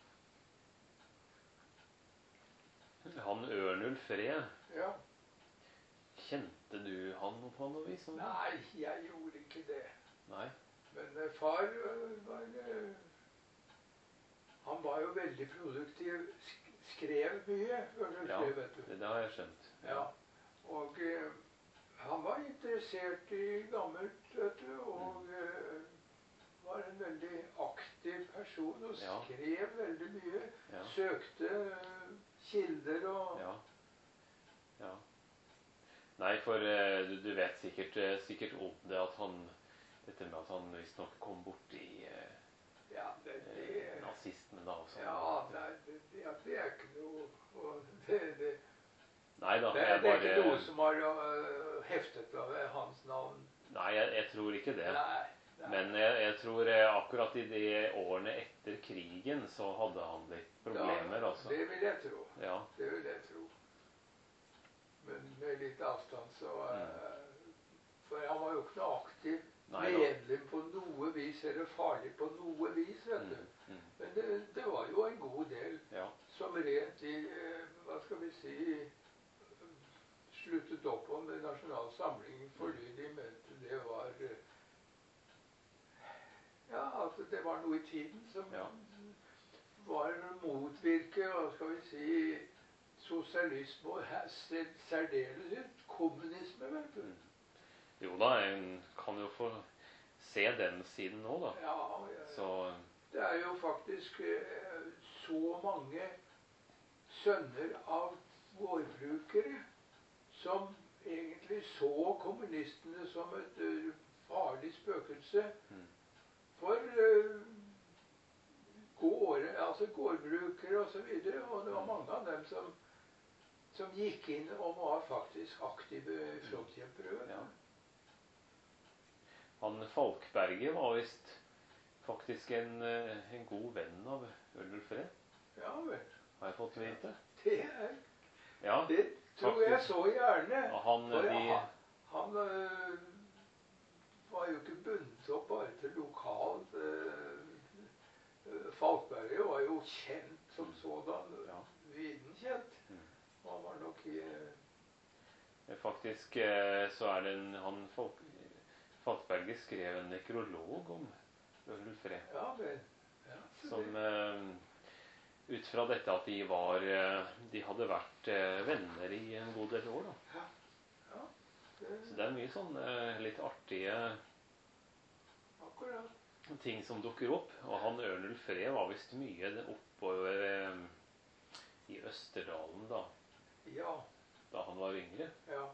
Han Ørnulf Ree, ja. kjente du han på noe vis? Sånn? Nei, jeg gjorde ikke det. Nei. Men eh, far eh, var eh, Han var jo veldig produktiv. sk- Skrev mye. Ørnulf Ja, Ree, vet du. det, det har jeg skjønt. Ja. Og eh, han var interessert i gammelt, vet du, og eh, var en veldig aktiv person og Ja. skrev veldig mye. Ja. Søkte eh, kilder og Ja. Ja. Nei, for eh, du, du vet sikkert, eh, sikkert om det at han Dette med at han visstnok kom borti eh, Ja, det, eh, det nazismen, da. Og sånn. Ja, nei, det, det, ja, det er ikke noe og det, det, Nei da. det, Jeg det er ikke bare noe som har øh, heftet av hans navn. Nei, jeg, jeg tror ikke det. Nei. nei. Men jeg, jeg tror eh, akkurat i de årene etter krigen så hadde han litt problemer, Ja, altså. det vil jeg tro. Ja. Det vil jeg tro. Men med litt avstand så øh, For han var jo ikke noe aktiv Nei da. medlem på noe vis, eller farlig på noe vis, vet du. Mm, mm. Men det, det var jo en god del Ja. som rent i, eh, hva skal vi si, sluttet opp om det Nasjonal Samling fordi de mente det var eh, Ja, altså det var noe i tiden som Ja. var motvirke, hva skal vi si, sosialisme og her sær- særdeleshet kommunisme, vet du. Mm. Jo da, en kan jo få se den siden nå, da. Ja, ja, Så det er jo faktisk eh, så mange sønner av gårdbrukere som egentlig så kommunistene som et eh, farlig spøkelse. Mm. For eh, gårde, altså gårdbrukere og så videre, og det var mange av dem som, som gikk inn og var faktisk aktive frontkjempere. vet du. Ja. Han Falkberget var visst faktisk en, eh, en god venn av Ørnulf Ree, Ja vel. har jeg fått vite. Det, er, Ja, det tror jeg faktisk. så gjerne. og han, For de, han, han øh, var jo ikke bundet opp bare til lokalt. øh, øh, Falkberget var jo kjent som sådan. Ja. Viden kjent. Mm. Og han var nok i øh, faktisk eh, så er det en han Falk, Falkberget skrev en nekrolog om Ørnulf Ree. Ja vel. Ja, så Som det- eh, ut fra dette at de var eh, De hadde vært eh, venner i en god del år, da. det- Så det er mye sånn eh, litt artige Akkurat. ting som dukker opp. Og han Ørnulf Ree var visst mye oppover eh, i Østerdalen da, Ja. da han var yngre. Ja.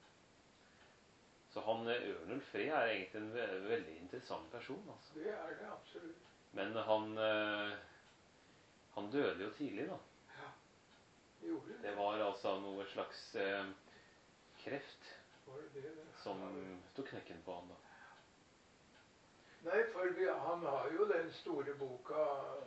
Så han eh, Ørnulf Ree er egentlig en ve veldig interessant person, altså. Det er det absolutt. Men han eh, han døde jo tidlig, da. Gjorde det. Det var altså noe slags eh, kreft Var det det? det? som tok knekken på han, da. Nei, for vi, han har jo den store boka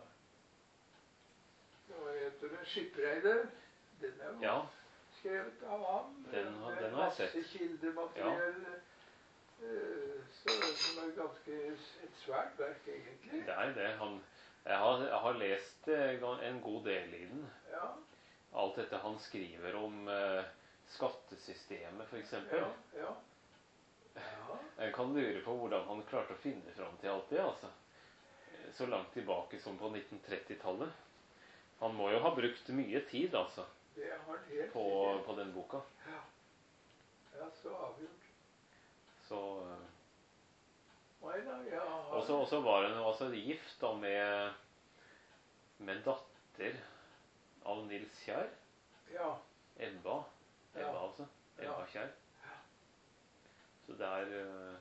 Hva heter det? 'Skipsreider'. Den er jo Ja, skrevet av ham. Den har- med den har jeg sett. Masse kildemateriell. eh, Så som er ganske s- et svært verk, egentlig. det er det. Han, jeg, har, jeg har lest eh, gan- en god del i den. Ja. Alt dette han skriver om eh, skattesystemet, f.eks. Ja. Ja. ja. Jeg kan lure på hvordan han klarte å finne fram til alt det, altså. Eh, Så langt tilbake som på nitten tretti-tallet. Han må jo ha brukt mye tid, altså, Det har han helt på, sikkert. på den boka. Ja. ja, så avgjort. Så eh, Nei da, jeg har Og så og så var hun altså gift da med, med datter av Nils Kjær. Ja. Ebba. Ebba Ja. altså. Ja. Ebba Kjær. Så det er eh,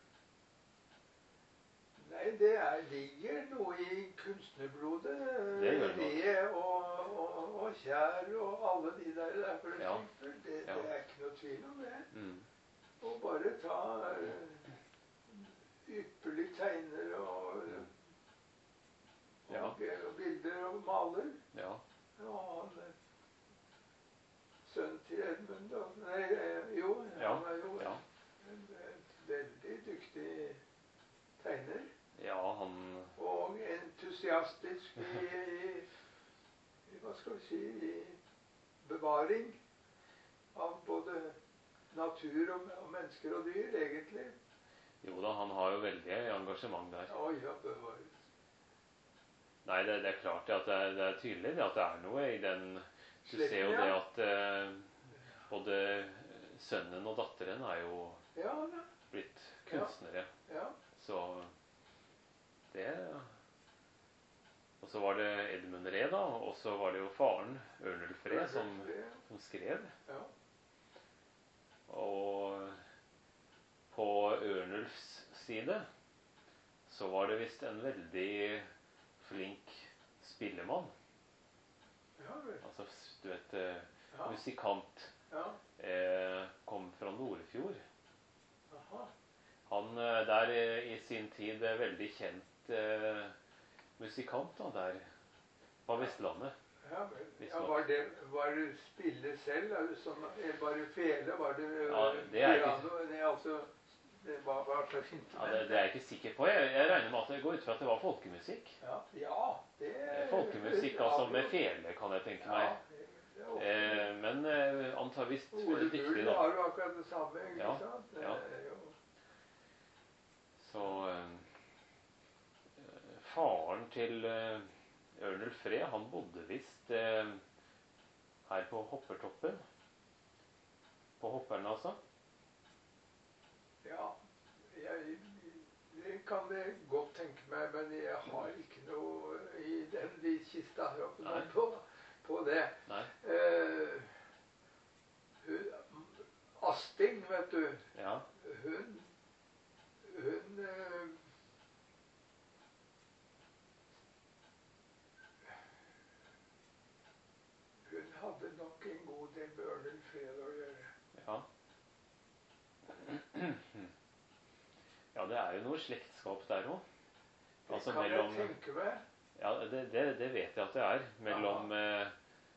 Nei, det er, ligger noe i kunstnerblodet. Det gjør det nok. Ree og, og, og Kjær og alle de der. der for Ja. eksempel. Det, Ja. det er ikke noe tvil om det. mm, Og bare ta uh, ypperlig tegner og, Mm. og, Ja. og bilder og maler. Ja. Og han eh, sønnen til Edmund da. Nei, eh, jo, Ja. han er jo Ja. en, en veldig dyktig tegner. Ja, han fantastisk i, i, i hva skal vi si, i bevaring av både natur og, og mennesker og dyr, egentlig. Jo da, han har jo veldig engasjement der. Oi, ja, bevares. Nei, det, det er klart at det er, det er tydelig det at det er noe i den. Du Sletten, ser jo ja. det at eh, både sønnen og datteren er jo Ja, da. blitt kunstnere. Ja. Så det. Og så var det Edmund Ree, da. Og så var det jo faren, Ørnulf Ree, som, som skrev. Ja. Og på Ørnulfs side så var det visst en veldig flink spillemann. Ja, vel. Altså, du vet, eh, Ja. musikant. Ja. Eh, kom fra Nordfjord. Aha. Han eh, der eh, i sin tid eh, veldig kjent eh, musikant da, der på Vestlandet. Ja, vel. Visst Ja, nok. var det, var det spille selv? Er det sånn, eller var det fele? Var det øh, Ja, det er ikke- piano? Det er altså, det var, hva slags Ja, instrument? det, det er jeg ikke sikker på. Jeg, jeg regner med at det går ut fra at det var folkemusikk. Ja, ja, det Eh, Folkemusikk altså med fele, kan jeg tenke meg. Ja, det, det er ofte. Eh, men eh, antageligvis veldig Ole dyktig, Bull da. har jo akkurat det samme, ikke Ja, sant? Det ja. er jo, Så eh, faren til eh, Ørnulf Ree, han bodde visst eh, her på Hoppertoppen. På Hopperen, altså. ja, jeg, det kan jeg godt tenke meg, men jeg har ikke noe i den de kista her oppe nå Nei. på, på det. Nei. Eh, hun, Asting, vet du, Ja. hun, hun eh, hun hadde nok en god del med Ørnulf Ree å gjøre. Ja. Ja, det er jo noe slektskap der òg. Det Altså kan mellom jeg tenke meg. Ja, det, det, det vet jeg at det er. Mellom eh,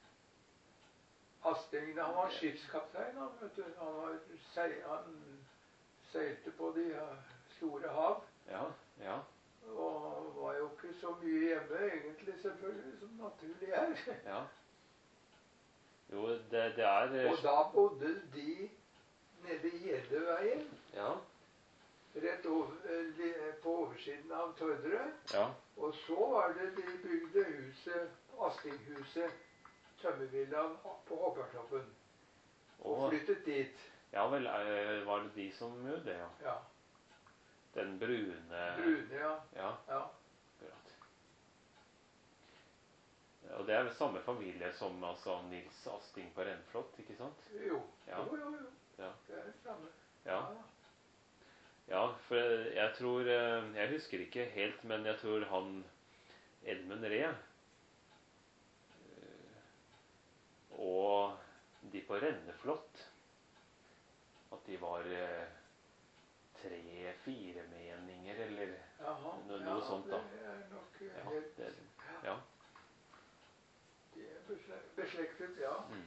Asting, han var skipskaptein, han, vet du. Han, var, seil, han seilte på de ja, store hav. Ja, ja. Og var jo ikke så mye hjemme, egentlig, selvfølgelig, som naturlig er. Ja. Jo, det, det er eh, Og da bodde de nede i Gjeddeveien, Ja. rett over, eh, li- på oversiden av Torderøy. Ja. Og så var det de bygde huset, Astinghuset, tømmervillaen på Hoppertoppen. Og Og, flyttet dit. ja vel, eh, var det de som gjorde det, ja. Ja. Den brune Brune, ja. Ja, ja. akkurat. Og det er vel samme familie som altså, Nils Asting på Rennflot, ikke sant? Jo. Ja. Jo, jo, jo. Ja. Det er det samme. Ja. Ja, for jeg tror eh, Jeg husker ikke helt, men jeg tror han Edmund Ree eh, og de på Renneflot at de var eh, tre-fire meninger, eller Jaha. no, noe sånt, da. Det er nok eh, Ja, helt det, ja. De er besle- beslektet, ja. Mm.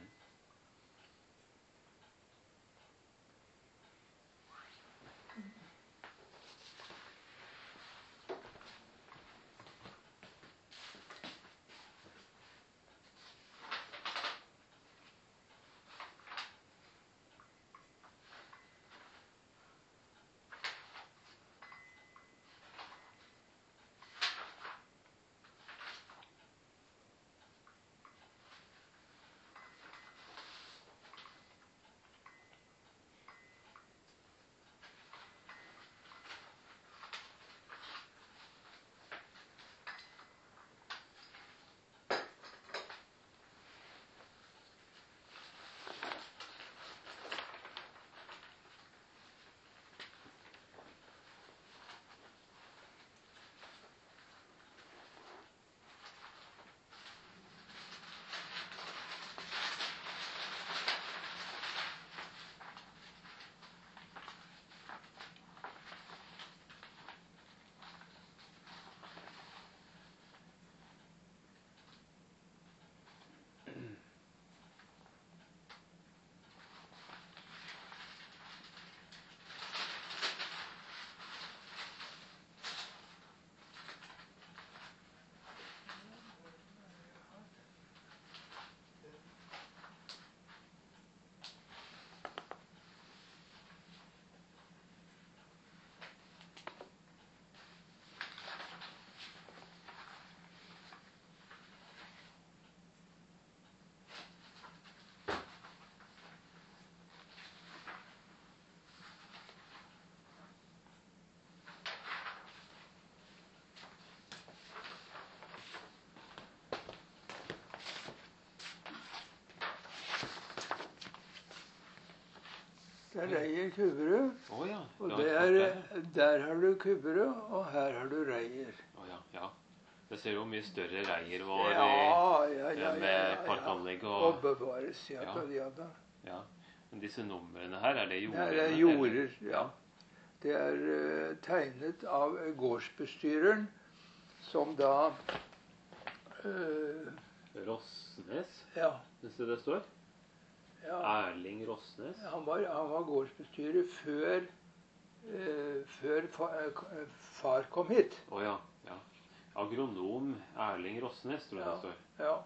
Det er reier Kubberud. Å ja. Og Ja, det et er, kart der, der har du Kubberud, og her har du reier. ja. Å ja, ja. Det ser jo mye større reier var Ja, i, ja, ja, ja, med ja, ja. parkanlegg Og og bevares, ja, Ja. da, ja da. Ja. Men disse numrene her, er det Det jorder? er jorder, ja. Det er eh, tegnet av gårdsbestyreren, som da eh, Rossnes, ja, synes du det står? ja, Erling Rossnes. han var, han var gårdsbestyrer før, eh, før far, eh, far kom hit. Å ja, ja. Agronom Erling Rossnes, tror jeg Ja. det står. Ja,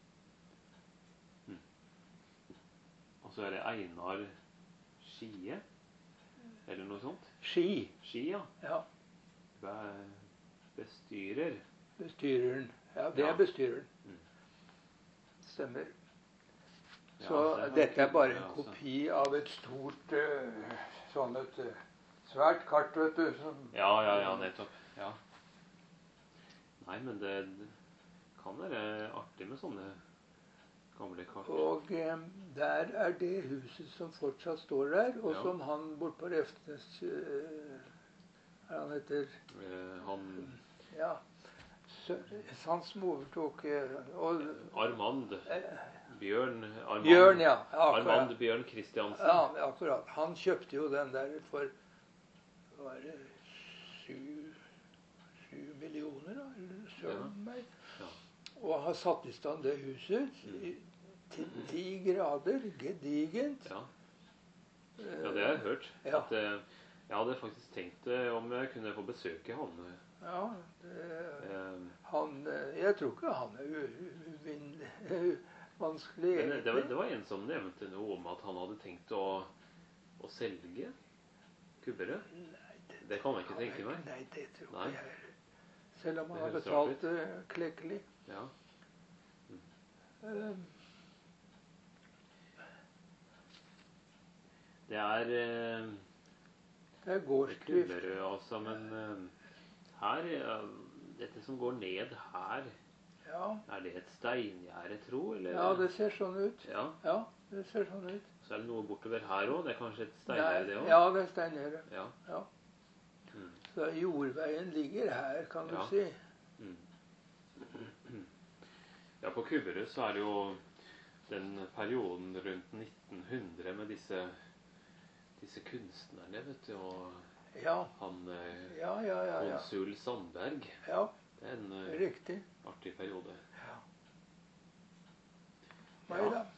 Og så er det Einar Skie, eller noe sånt. Ski, Ski, ja. ja, Be- Bestyrer. bestyreren. Ja, det Ja. er bestyreren. Mm. Stemmer. Ja, Så det har dette er Kubberud, bare en altså. kopi av et stort, eh, sånn et eh, svært kart, vet du. Som, Ja, ja, ja, nettopp. Ja. Nei, men det kan være artig med sånne gamle kart. og eh, der er det huset som fortsatt står der, og Ja. som han bort på Refsnes eh, Han heter Eh, Han Ja. Sø- Han som overtok eh, og, Armand eh, Bjørn Armand, Bjørn, ja. Akkurat. Armand Bjørn Christiansen. Ja, akkurat. Han kjøpte jo den der for var det syv, syv millioner, da? Eller søren meg. Ja. Og har satt i stand det huset i, til ti grader. Gedigent. Ja. Ja, det har jeg hørt. Ja. At, eh, jeg hadde faktisk tenkt eh, om jeg kunne få besøke han. Ja, det, Eh, han eh, Jeg tror ikke han er u- uvinn- vanskelig, Men det var, egentlig. det var en som nevnte noe om at han hadde tenkt å, å selge Kubberud. Nei, det, Det kan jeg ikke kan tenke meg. Nei, det tror Nei. ikke jeg. Selv om han Det har høres rart betalt uh, klekkelig. Ja. Eh, Det er eh, det er gårdsdrift. Kubberud, altså, men eh, her eh, dette som går ned her, Ja. er det et steingjerde, tro? Eller? ja, det ser sånn ut. Ja. Ja, det ser sånn ut. Så er det noe bortover her òg. Det er kanskje et steingjerde, det òg? Ja, det er steingjerde. Ja. Ja. Mm. Så jordveien ligger her, kan du Ja. si. Mm. Ja, på Kubberud så er det jo den perioden rundt nitten hundre med disse, disse kunstnerne, vet du, og Ja, han eh, ja, ja, ja. ja. Konsul Sandberg. ja Det er en eh, riktig. artig periode. Nei Ja. da.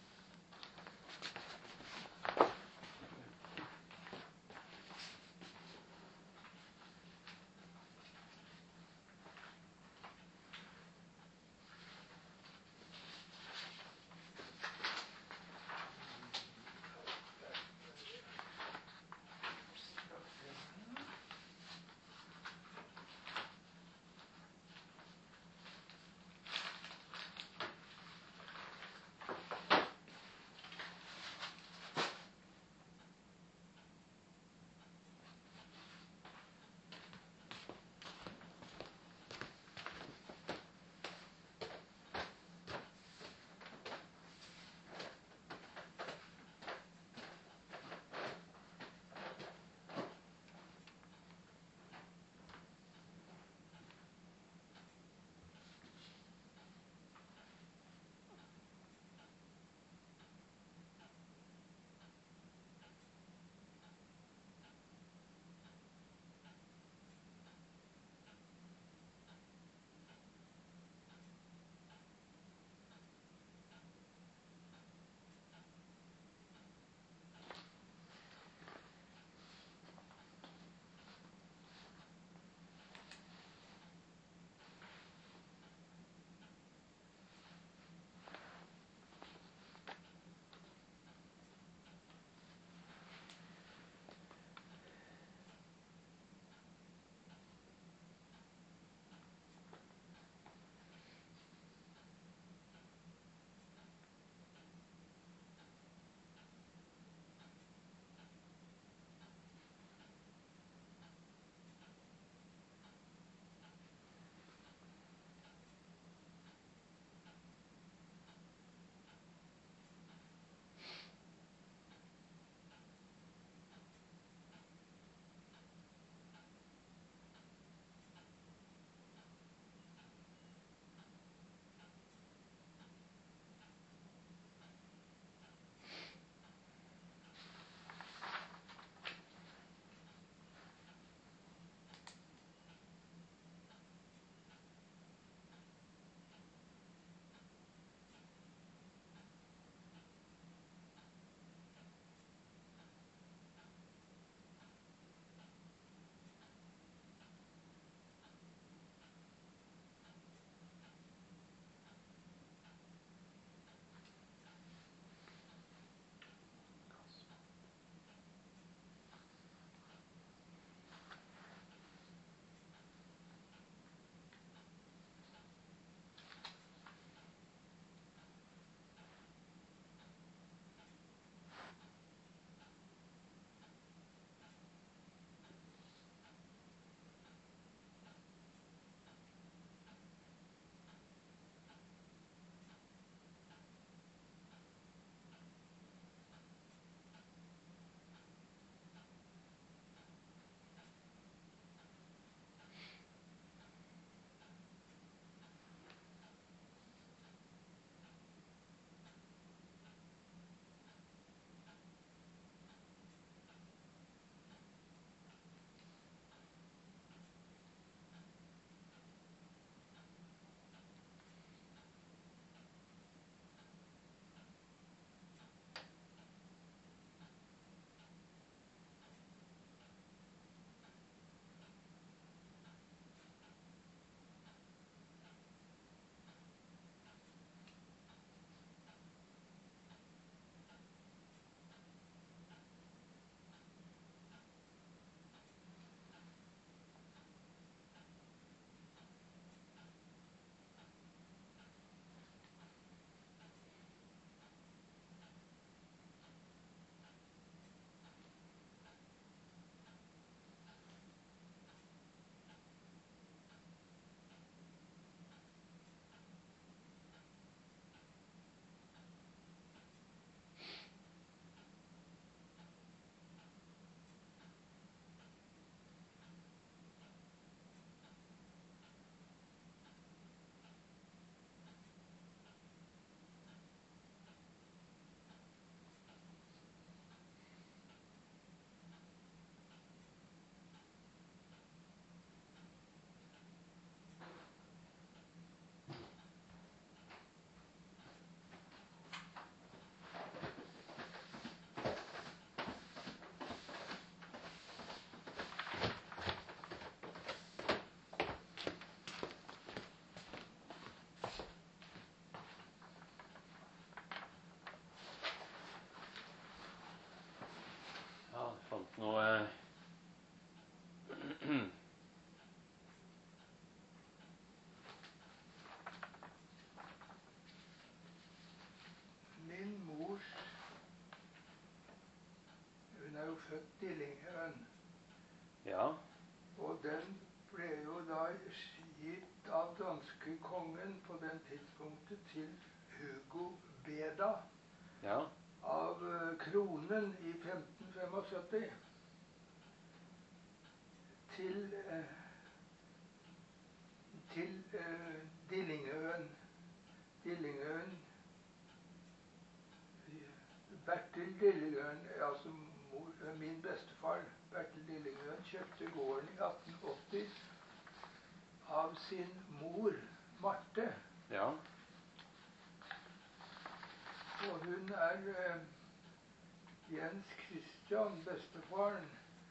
født Dillingøen. Ja. Og den ble jo da gitt av danskekongen på den tidspunktet til Hugo Beda Ja. av eh, kronen i femten syttifem til, eh, til eh, Dillingøen. Dillingøen Bertil Dillingøen, altså mor, min bestefar Bertil Dillingøen, kjøpte gården i atten åtti av sin mor Marte. Ja. Og hun er eh, Jens Christian, bestefaren.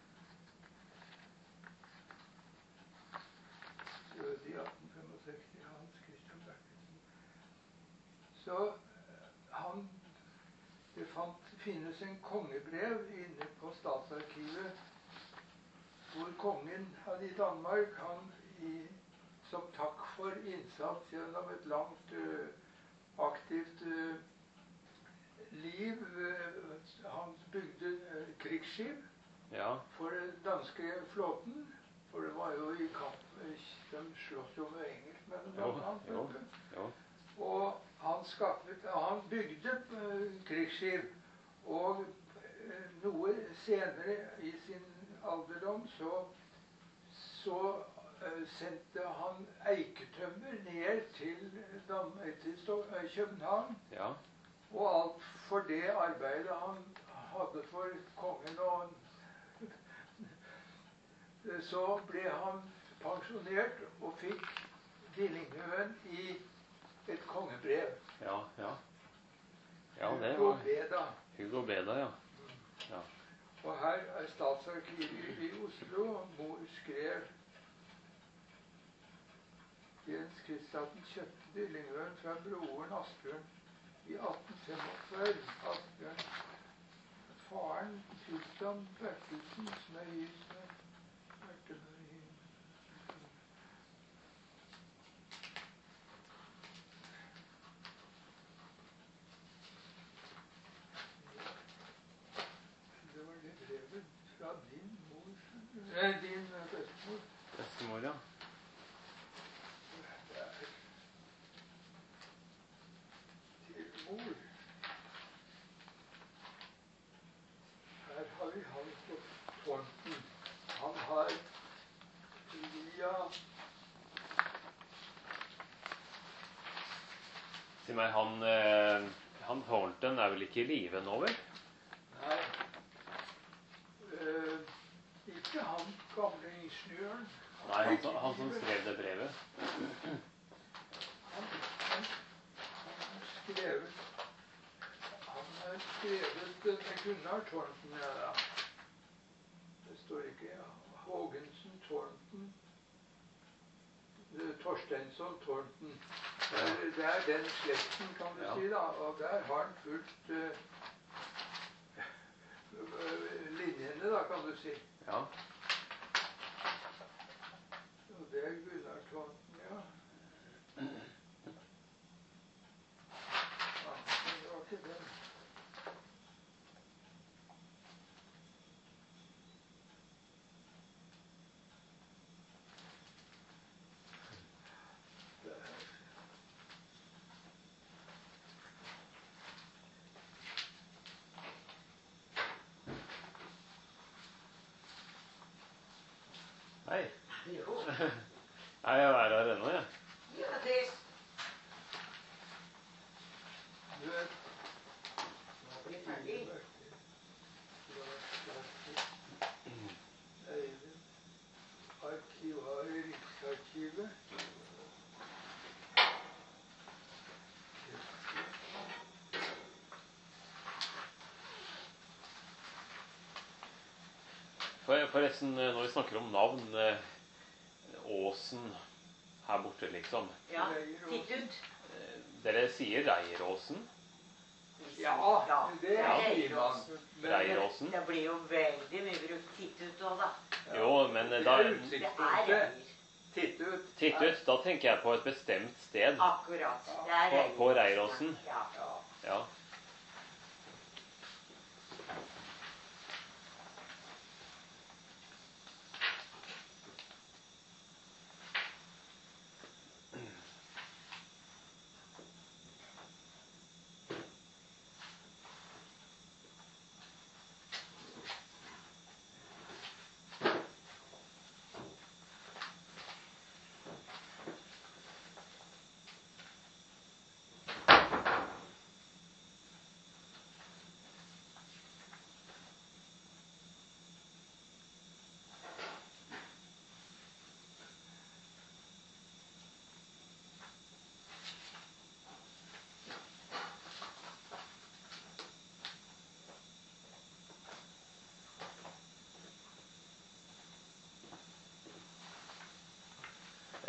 Døde i atten femtiseks, Hans Christian Bertelsen. Så eh, han Det fant, finnes en kongebrev inne på Statsarkivet hvor kongen i Danmark, han i, som takk for innsats gjennom et langt uh, aktivt uh, liv, uh, han bygde uh, krigsskip Ja. for den danske flåten. For det var jo i kamp, de slåss jo med engelskmenn blant annet. Jo, jo. Og han, skaffet, han bygde uh, krigsskip, og uh, noe senere i sin alderdom så, så uh, sendte han eiketømmer ned til, Dam til uh, København. Ja. Og alt for det arbeidet han hadde for kongen, og så ble han pensjonert og fikk Dillingøen i et kongebrev. Ja, ja. Ja, det Hugo var Beda. Hugo Beda, ja. Ja. Og her er Statsarkivet i Oslo. Mor skrev Jens Kristiansen kjøpte Dillingøen fra broren Asbjørn i atten femogfyrre. Asbjørn, faren Kristian Bertelsen, som er gift med Bertelsen. Fra din mor, nei, din bestemor. Bestemor, ja. Det er til mor. Her har vi han på Tårnten. Han har via Si meg, han, eh, han Thornton er vel ikke i live nå, vel? Nei. Uh, ikke han gamle ingeniøren. Nei, han, som- han som skrev det brevet. Han, han, han har skrevet Han har skrevet det med Gunnar Thornton, ja da. Det står ikke ja. Hågensen Thornton. Eh, Torsteinsson Thornton. Det er, det er den slekten, kan du Ja. si, da. Og der har han fulgt uh, linjene, da, kan du si. Ja. Og det er Gunnar Thornton, ja. Ja, men det var ikke den. Det er Hei. Jo. Nei, jeg er her ennå, jeg. Ja, det Du vet, Nå blir vi ferdig. Arkivar i Riksarkivet. For, forresten, når vi snakker om navn eh, Åsen her borte, liksom. Ja, titt ut. Eh, Dere sier Reiråsen? Ja, Ja, det Ja. sier man. Men Reiråsen? Det blir jo veldig mye brukt titt ut òg, da. Jo, men eh, det da er Det er utsiktspunktet. reier. Titt ut. Titt ut, da tenker jeg på et bestemt sted. Akkurat. Det er På- reier. på Reiråsen? Ja. Ja.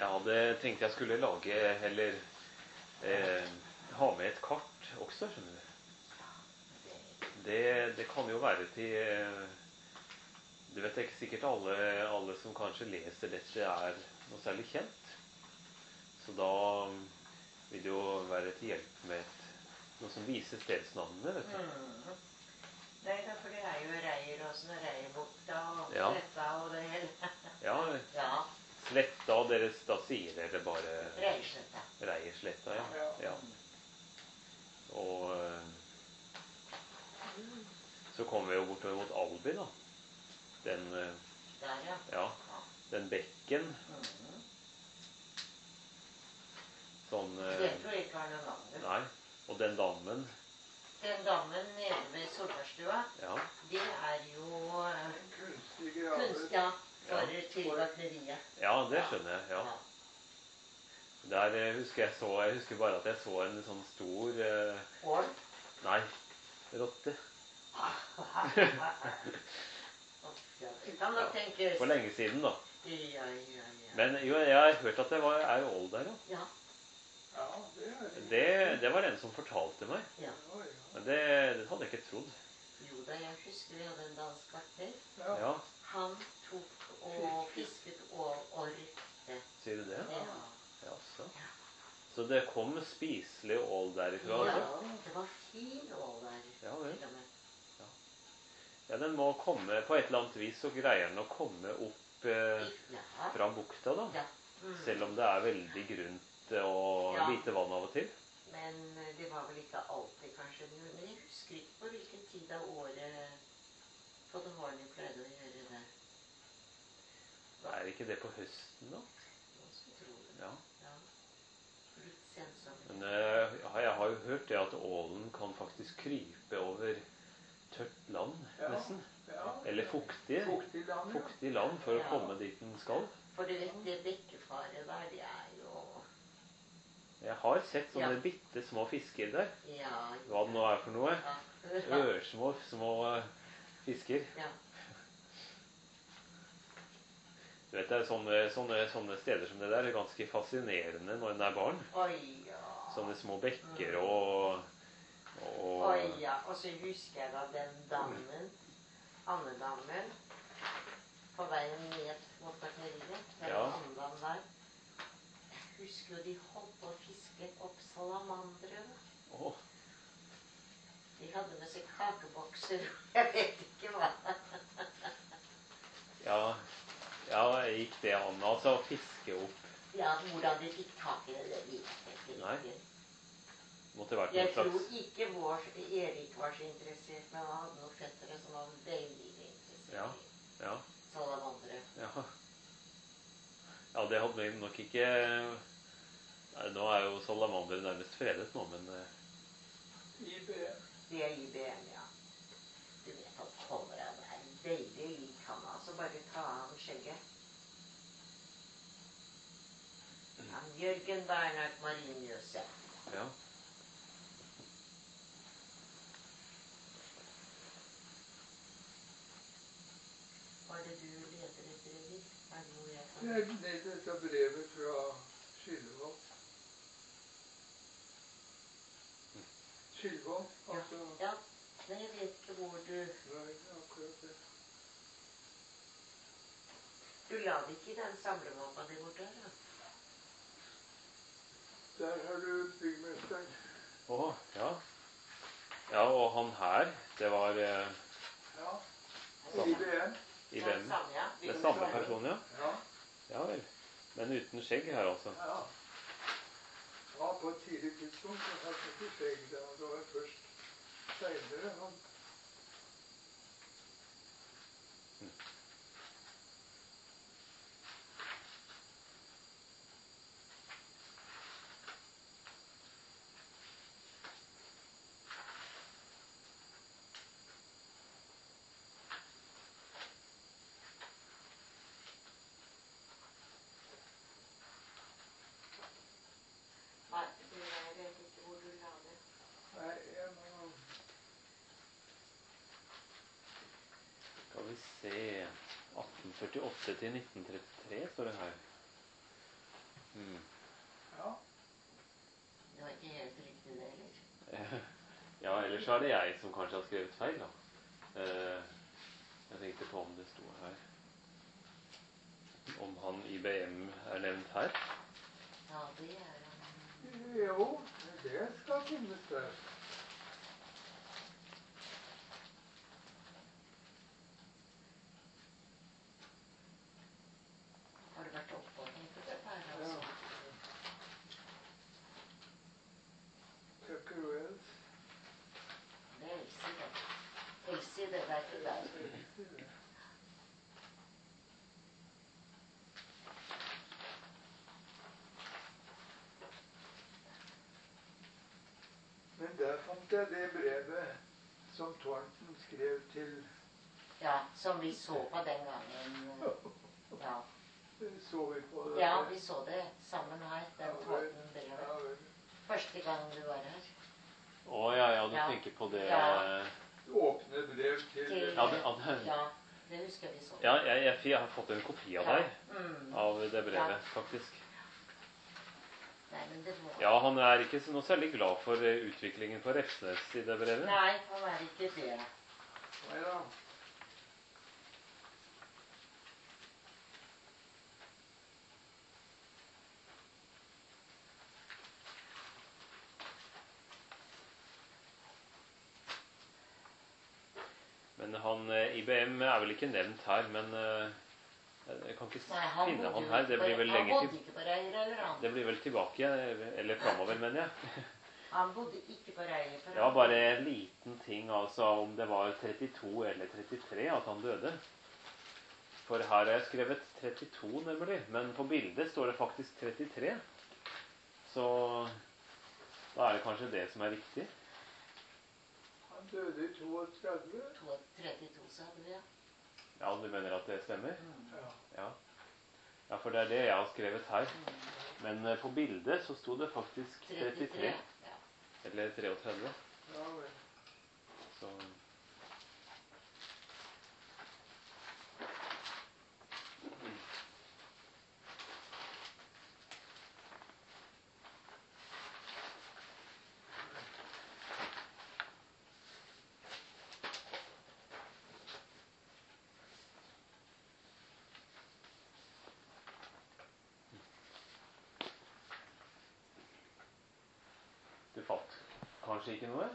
Jeg hadde tenkt jeg skulle lage, eller eh, ha med et kart også, skjønner du. Det, det kan jo være til eh, Du vet ikke sikkert alle, alle som kanskje leser dette er noe særlig kjent. Så da vil det jo være til hjelp med et, noe som viser stedsnavnene, vet du. Mm. Nei, da, for det er jo Reieråsen og Reierbukta og Ja. Sletta og det hele. Ja, Ja, Sletta, deres, da sier dere bare Reiersletta. Reiersletta, ja. Ja. Ja. Og eh, så kommer vi jo bortover mot Albi, da. Den, eh, Der, ja. ja, den bekken, Mhm. sånn Det eh, tror jeg ikke har noe navn. Nei. Og den dammen, Den dammen nede ved Solbergstua, ja. det er jo eh, Kunstig kunst, gravet. ja, for til gartneriet. Ja, det skjønner jeg, ja. Der eh, husker jeg så, jeg husker bare at jeg så en sånn stor, eh, Ål. nei, rotte. Ja, det kan nok tenkes. For lenge siden, da. Ja, ja, ja. Men jo, jeg har hørt at det var, er ål der, ja. Ja, Ja, det er det. Det, det var en som fortalte meg. ja. Ja, ja. Men det, det hadde jeg ikke trodd. Jo da, jeg husker vi hadde en dansk gartner. Ja. Ja, Han tok og fisket og orte. sier du det? Ja. Jaså. Så det kom spiselig ål derifra, Ja, altså? det var fin ål der. Ja vel. til og med. Ja, den må komme, på et eller annet vis så greier den å komme opp eh, Ja. fra bukta, da. Ja. Mm. Selv om det er veldig grunt og Ja. lite vann av og til. Men eh, det var vel ikke alltid, kanskje. Men jeg husker ikke på hvilken tid av året Foddeholny pleide å gjøre det. Er ikke det på høsten, da? Noen som tror det. Ja. Ja. Litt sensomt. Men eh, ja, jeg har jo hørt det at ålen kan faktisk krype over tørt land, Ja. nesten. Ja. Eller fuktig, Fuktig land, ja. fuktig land for å Ja. komme dit den skal. For du vet, det bekkefaret der, det er jo Jeg har sett sånne Ja. bitte små fisker der. Ja. Hva det nå er for noe. Ja. Ørsmå, små eh, fisker. Ja. Du vet, det er sånne, sånne, sånne steder som det der er ganske fascinerende når en er barn. Oi, ja. Sånne små bekker og, og Oi, ja. Og så husker jeg da den dammen, andedammen, på veien ned mot gartneriet. Det er Ja. en andedam der. Jeg husker jo de holdt på å fiske opp salamandere. Å, De hadde med seg kakebokser. Jeg vet ikke hva. ja, ja, gikk det an? Altså fiske opp? Ja, hvordan de fikk tak i det, det vet jeg ikke. Nei. Måtte vært Jeg noen tror slags ikke vår, Erik var så interessert, men han hadde noen fettere som var veldig interessert Ja. i Ja, salamandere. ja. Ja, det hadde vi nok ikke. Nei, nå er jo salamander nærmest fredet nå, men eh, I B M. Det er I B M, ja. Du vet at Konrad er veldig lik han, altså. Bare ta av skjegget. Han Jørgen Bernhard Marinjøse. ja. Hva er det du leter etter, Erik? Er det noe jeg Det kan... er det- dette brevet fra Skylvold. Skylvold, altså. Ja, men jeg vet ikke hvor du... Nei, det er akkurat det. Du la det ikke i den samlemappa di borte her, da? Der har du byggmesteren. Å, ja. Ja, og han her, det var eh, Ja. Samme. I B M. i Ja, hvem? samme, ja. Det er samme person, ja? Ja. Ja vel. Men uten skjegg her, altså. Ja. Ja, på et tidlig tidspunkt så hadde han ikke skjegg da. Det var først senere han Nei, du, jeg vet ikke hvor du la det. Nei, jeg må Skal vi se atten førtiåtte til nitten trettitre står det her. Mm. Ja. Det var ikke helt riktig det heller. Ja, ellers er det jeg som kanskje har skrevet feil, da. Eh, jeg tenkte på om det sto her. Om han I B M er nevnt her. Ja, det er han. Jo, det skal finnes der. Har du vært oppe og hentet dette her, altså? Tucker Wells. Det er Elsie, det. Elsie, det er ikke der. Men der fant jeg det brevet som Thornton skrev til. Ja, som vi så på den gangen. Ja, Så vi på det? ja vi så det sammen her, den Ja, vel. Thornton-brevet. Ja, vel. Første gang du var her. Å ja, ja, du Ja. tenker på det. Ja. Åpne brev til, Til, Ja, det, ja, det, ja, det husker vi så. ja jeg, jeg, jeg har fått en kopi av Ja. deg, Mm. av det brevet, Ja. faktisk. Nei, men det var... Ja, han er ikke så noe særlig glad for eh, utviklingen på Refsnes I det brevet. Nei, han er ikke det. Nei da. Men han eh, I B M er vel ikke nevnt her, men eh, jeg kan ikke Nei, han finne bodde han jo her. ikke Det på- blir vel han lenge bodde til. ikke på Reier, eller han? Det blir vel tilbake, eller framover, mener jeg. Han bodde ikke på Reier. for Det han- var bare en liten ting, altså om det var trettito eller trettitre at han døde. For her har jeg skrevet trettito, nemlig, men på bildet står det faktisk trettitre. Så da er det kanskje det som er riktig. Han døde I trettito. To- trettito, sa du, ja. Ja, du mener at det stemmer? Mm. Ja. Ja. Ja, for det er det jeg har skrevet her. Mm. Men eh, på bildet så sto det faktisk trettitre. trettitre, Ja. eller treogtredve. Ja, vel. Så du fant kanskje ikke noe?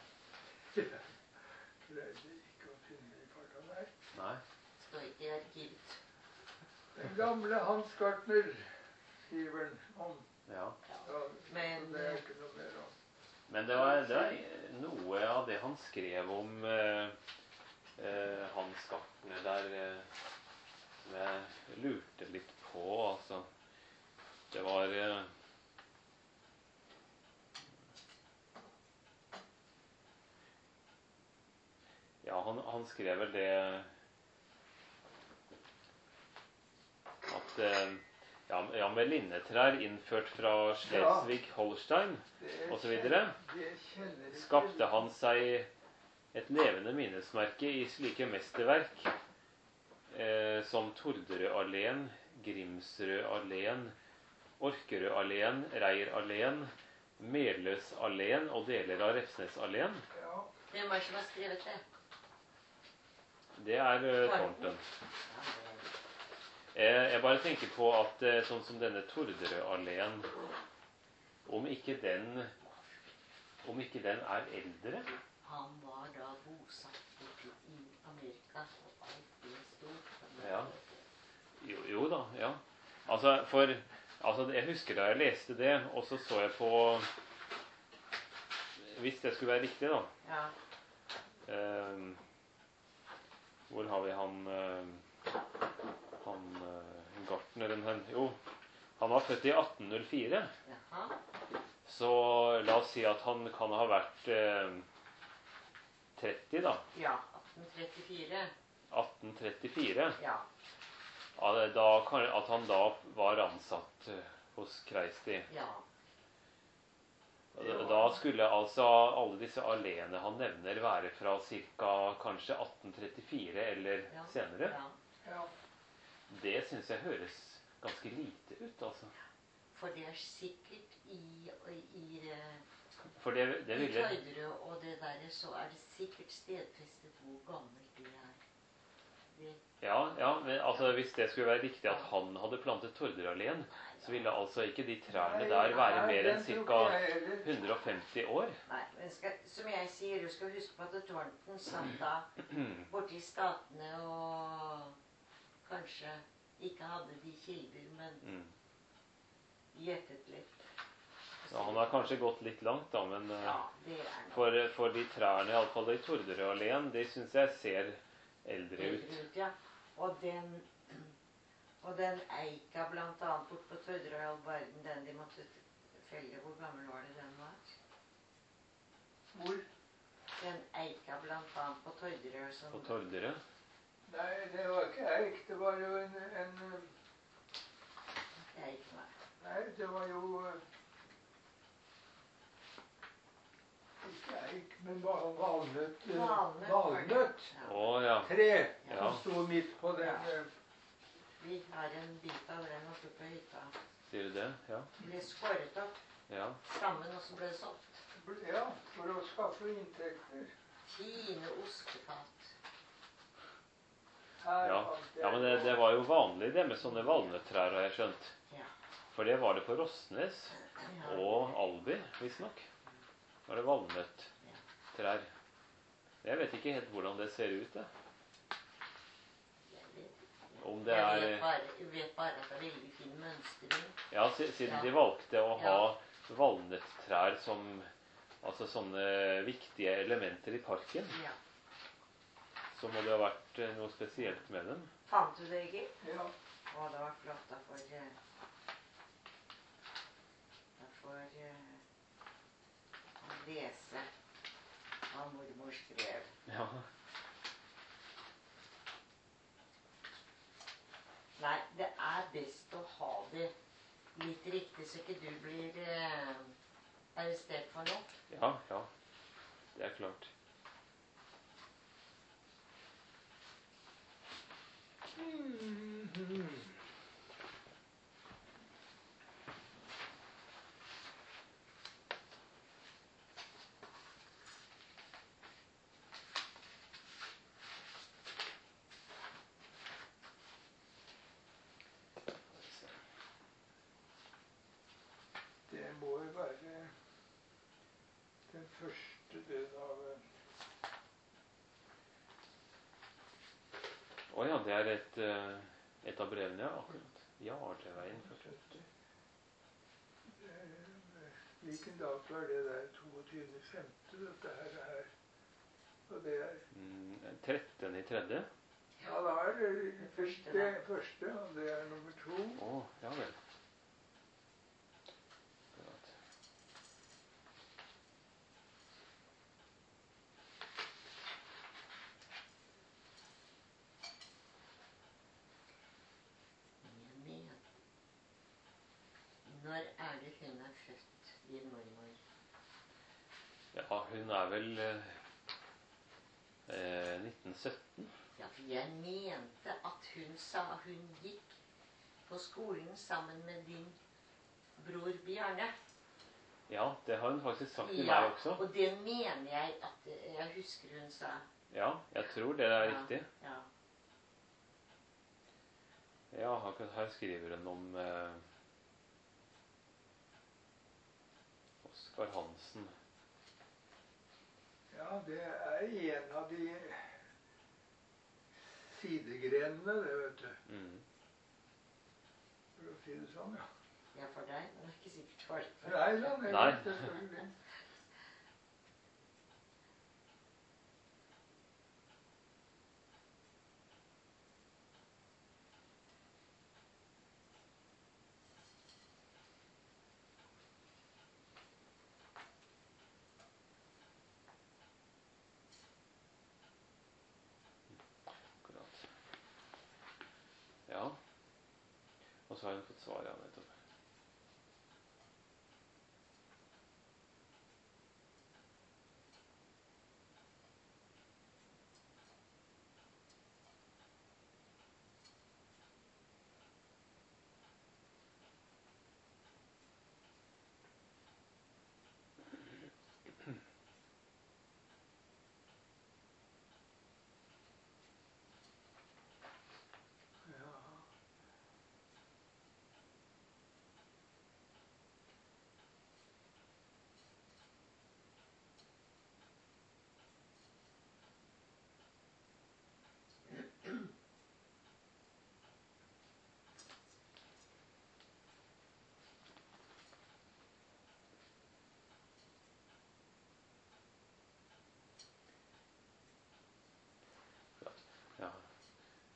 Greide ikke å finne I farta, nei. Nei. Står ikke I arkivet. Den gamle Hans Gartner skriver han om. Ja. Ja, Men- det er ikke noe mer om. Men det var, det var noe av det han skrev om eh, eh, Hans Gartner der eh, som jeg lurte litt på, altså. Det var eh, Ja, han, han skrev vel det at eh, ja, ja, med linnetrær innført fra Schleswig-Holstein Det og så videre, det kjenner ikke skapte han seg et levende minnesmerke I slike mesterverk eh, som Torderødalleen, Grimsrødalleen, Orkerødalleen, Reieralleen, Meløsalleen og deler av Refsnesalleen. Ja, Hvem er det som har skrevet det? Det er eh, Thornton. Ja, det er det. Eh, jeg bare tenker på at eh, sånn som denne Torderødalleen, om ikke den om ikke den er eldre. Han var da bosatt borte I Amerika, og alt det stort. Ja. Jo, jo da, ja. Altså, for altså, jeg husker da jeg leste det, og så så jeg på hvis det skulle være riktig da. Ja. Eh, hvor har vi han eh, han eh, Gartneren hen? Jo, han var født I atten null fire. Jaha. Så la oss si at han kan ha vært eh, tretti da. Ja, atten trettifire. atten trettifire. Ja. Ja, Da, kan- at han da var ansatt eh, hos Kreisti. Ja. Da da skulle altså alle disse alene han nevner være fra ca. kanskje atten trettifire eller Ja. senere. Ja. ja. Det synes jeg høres ganske lite ut, altså. For det er sikkert i, i, i, For det, det i ville Tøyderød og det der, så er det sikkert stedfestet hvor gammelt det er. Det, Ja, ja, men altså hvis det skulle være riktig at han hadde plantet Torderalleen, så ville altså ikke de trærne der være mer enn ca. hundre og femti år. Nei, men skal, som jeg sier, du skal huske på at Thornton satt da borte i Statene og kanskje ikke hadde de kilder, men Mm. gjettet litt. Så han har kanskje gått litt langt, da, men eh, Ja, det er noe. for, for de trærne, iallfall i Torderalleen, de syns jeg ser eldre ut. Eldre ut, ja. Og den, og den eika blant annet bort på Tøyderøy all verden, den de måtte felle, hvor gammel var det den var? Hvor? Den eika blant annet på Tøyderøy som... På Torderød. Nei, det var ikke eik. Det var jo en, en Eik, nei. Nei, det var jo eh, ikke eik, men val- valnøtt. eh, Valnøtt. Valnøtt. Ja. Å ja. Tre Ja. som sto midt på den. eh, Vi har en bit av den oppe på hytta. Sier du det? Ja. Det ble skåret opp Ja. sammen, og så ble det solgt. Ja, for å skaffe inntekter. Fine ostefat. Her Ja. fant jeg- ja, men det, det var jo vanlig det med sånne valnøttrær, har jeg skjønt. Ja. For det var det på Rosnes Ja. og Albi, visstnok. Var det valnøttrær. Jeg vet ikke helt hvordan det ser ut, det. Jeg vet ikke. Om det Jeg vet er bare, jeg vet bare at det er veldig fin mønstring. Ja, si- siden Ja. de valgte å Ja. ha valnøttrær som altså sånne viktige elementer i parken, Ja. så må det ha vært eh, noe spesielt med dem. Fant du det, Egil? Ja. Å, det var flott. Da får eh, Da får eh, han lese hva mormor skrev. Ja. Nei, det er best å ha det litt riktig, så ikke du blir eh, arrestert for noe. Ja, ja. Det er klart. Mhm. Det må jo være den første del av eh, Å ja, det er et, eh, et av brevene, ja. Akkurat. Jarleveien førtiåtte. eh, Hvilken dato er det der? toogtyvende femte dette her er. Og det er Mm, trettende i tredje. Ja, da er det Det første, det da. første, og det er nummer to. Å, ja vel. Akkurat. Jeg mener. Når er det hun er født, din mormor? Ja, hun er vel eh, eh, nitten sytten. Ja, for jeg mente at hun sa hun gikk på skolen sammen med din bror Bjarne. Ja, det har hun faktisk sagt til Ja, meg også. og det mener jeg at jeg husker hun sa. Ja, jeg tror det er Ja, riktig. Ja. Ja, akkurat her skriver hun om eh, Oskar Hansen. Ja, det er en av de sidegrenene, det, vet du. Mm. For å si det sånn, ja. Ja, for deg. Men det er ikke sikkert for deg. Nei da, det Nei. er selvfølgelig. Akkurat. Ja. Og så har hun fått svar, ja, nettopp.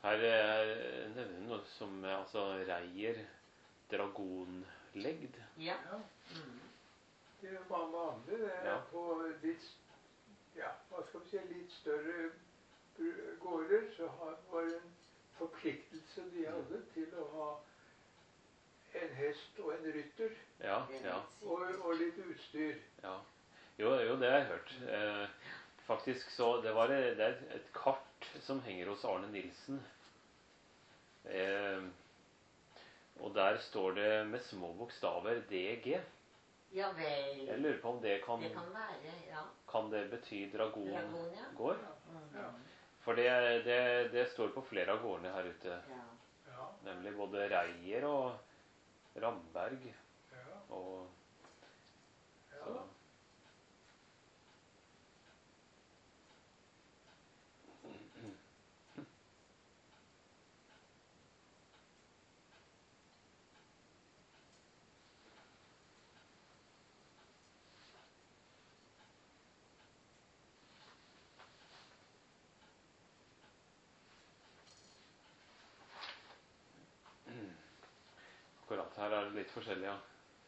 Her eh, nevner hun noe som eh, altså reier dragonlegd. Ja. Ja. Mm. Det er jo vanlig det er Ja. på litt, ja, hva skal vi si, litt større br- gårder, så har, var det en forpliktelse de hadde til å ha en hest og en rytter, Ja, Det er ja, helt sikkert. og, og litt utstyr. ja. Jo, jo, det har jeg hørt. Eh, faktisk så det, var, det er et- et kart som henger hos Arne Nilsen. Eh, og der står det med små bokstaver D G. Ja vel. Jeg lurer på om det kan, Det kan være, ja. kan det bety Dragon, ja. dragongård? Mm. Ja. For det, det, det står på flere av gårdene her ute. Ja. Ja, Nemlig både Reier og Ramberg ja, og ja. så. Akkurat her er det litt forskjellig, ja.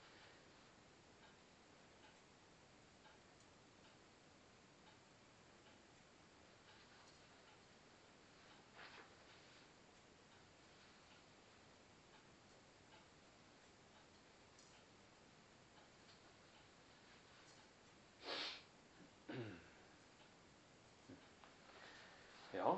Ja.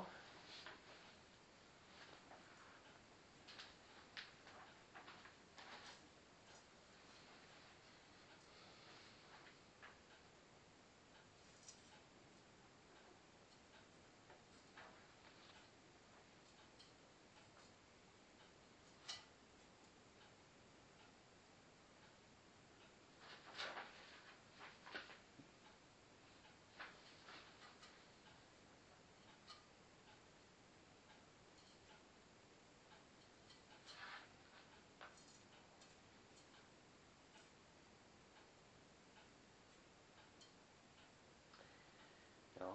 Ja.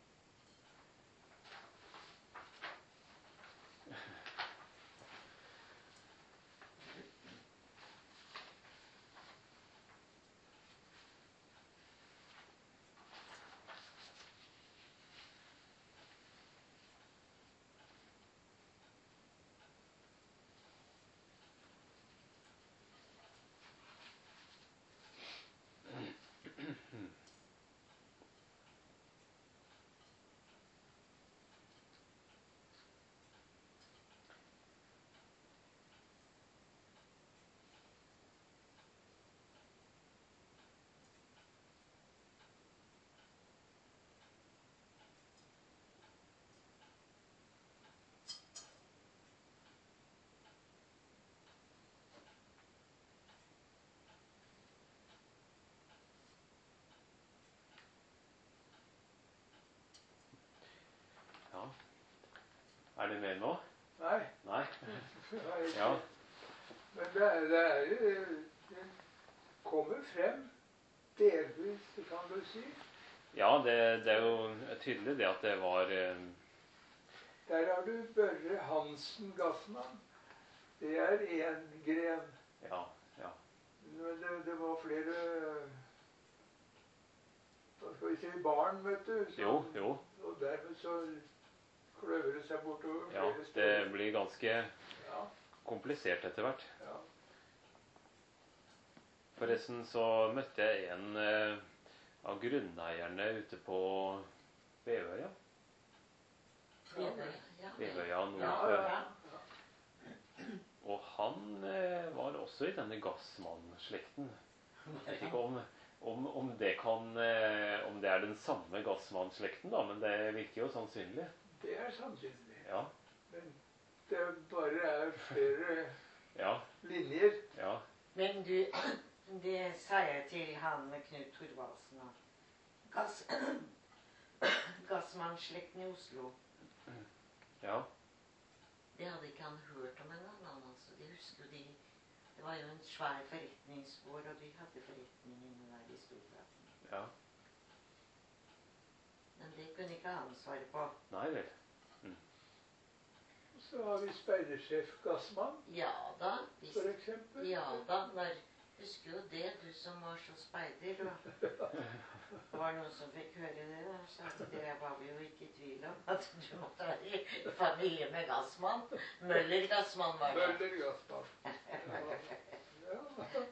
Ja. Er det mer nå? Nei, Nei? det er ikke. Ja. Men det, er, det, er, det kommer frem delvis, kan du si. Ja, det, det er jo tydelig det at det var eh, Der har du Børre Hansen Gassmann. Det er én gren. Ja, ja. Men det, det var flere, hva skal vi si, barn, vet du. som- Jo, jo. Og dermed så kløver det seg bortover Ja, flere det steder. blir ganske Ja, komplisert etter hvert. ja. Forresten så møtte jeg en eh, av grunneierne ute på Bevøya. Bevøya, ja. Bevøya nord Ja, for. ja. Og han eh, var også i denne Gassmann-slekten. Jeg vet ikke om, om, om, det kan, eh, om det er den samme Gassmann-slekten, da, men det virker jo sannsynlig. Det er sannsynlig. Ja, Men det bare er flere ja, linjer. ja. Men du, det sa jeg til han med Knut Thorvaldsen og Gass, Gassmann-slekten i Oslo. ja. Det hadde ikke han hørt om engang. Han, altså. De husker jo de Det var jo en svær forretningsgård, og de hadde forretningene der i Storgaten. ja. Men det kunne ikke han svare på. Nei vel. Så har vi speidersjef Gassmann, Ja da. Visst. for eksempel. Ja da. Var, husker jo det, du som var så speider. Og det var noen som fikk høre det. Da. Så det var vi jo ikke i tvil om. At du måtte være i familie med Gassmann. Møller Gassmann var det. Møller Gassmann. Ja. Ja.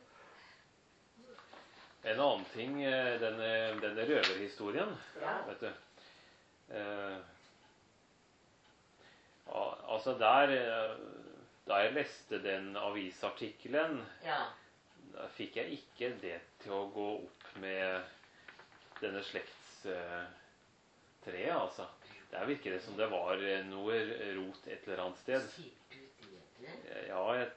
En annen ting, eh, denne, denne røverhistorien, Ja. vet du. Eh, al- altså der, eh, da jeg leste den avisartikkelen, Ja. da fikk jeg ikke det til å gå opp med denne slektstreet, altså. Der virker det som det var eh, noe rot et eller annet sted. Sier du det? du? Ja, jeg,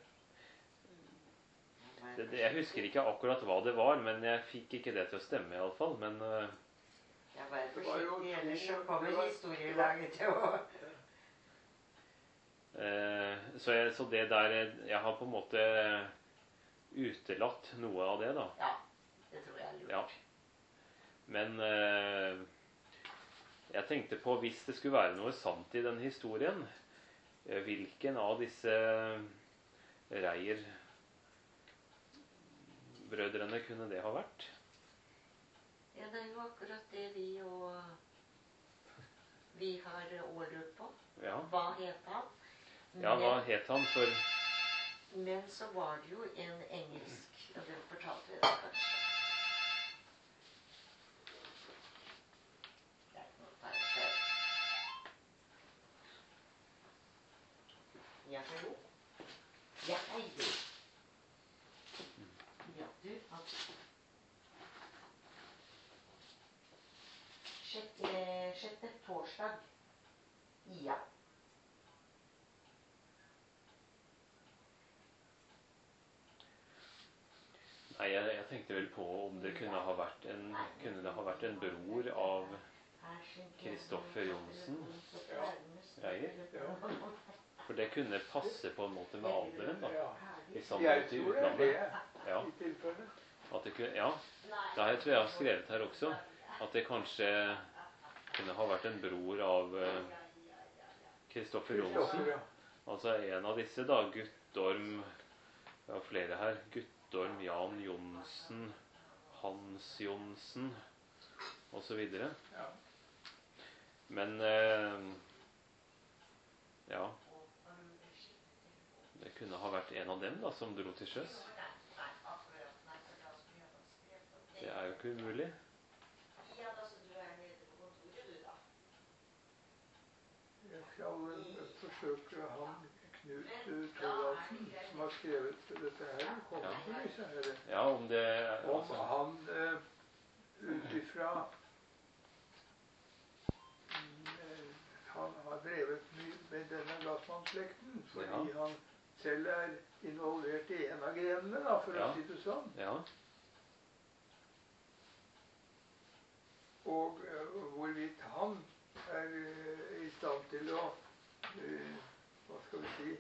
det, det, jeg husker ikke akkurat hva det var, men jeg fikk ikke det til å stemme i alle fall. Men eh, Ja, vær Det var jo forsiktig, ellers så to- kommer det var- historielaget til å eh, så, jeg, så det der eh, Jeg har på en måte utelatt noe av det, da. Ja, det tror jeg er lurt. Ja. Men eh, jeg tenkte på, hvis det skulle være noe sant i den historien, eh, hvilken av disse Reier-brødrene kunne det ha vært? Ja, det er jo akkurat det vi og vi har også lurt på. Ja, Hva het han? ja hva Men, het han for? men så var det jo en engelsk, og det fortalte jeg deg kanskje. Det er ikke noe feil. Ja, hallo? Ja, hei, du. Ja, du, at sjette, sjette torsdag. Ja. Nei, jeg, jeg tenkte vel på om det kunne ha vært en, kunne det ha vært en bror av Kristoffer Johnsen Reier. For det kunne passe på en måte med alderen, da. Ja. Hvis han Jeg bodde i tror det er utlandet. det, Ja, i tilfelle. at det kunne, ja. Da jeg tror jeg har skrevet her også at det kanskje kunne ha vært en bror av eh, Kristoffer Johnsen. Kristoffer, ja. Altså en av disse, da. Guttorm. Det er flere her. Guttorm Jan Johnsen, Hans Johnsen osv. Ja. Men eh, ja. Det kunne ha vært en av dem da, som dro til sjøs. Det er jo ikke umulig. Jeg skal eh, forsøke han Knut eh, Thorvaldsen, som har skrevet dette her, kommer Ja. til disse her. Ja, om det Om altså, han eh, ut ifra mm, eh, Han har drevet mye med denne Gassmann-slekten fordi Ja. han selv er involvert i en av grenene, da, for Ja. å si det sånn. Ja. Og eh, hvorvidt han er eh, i stand til å eh, Hva skal vi si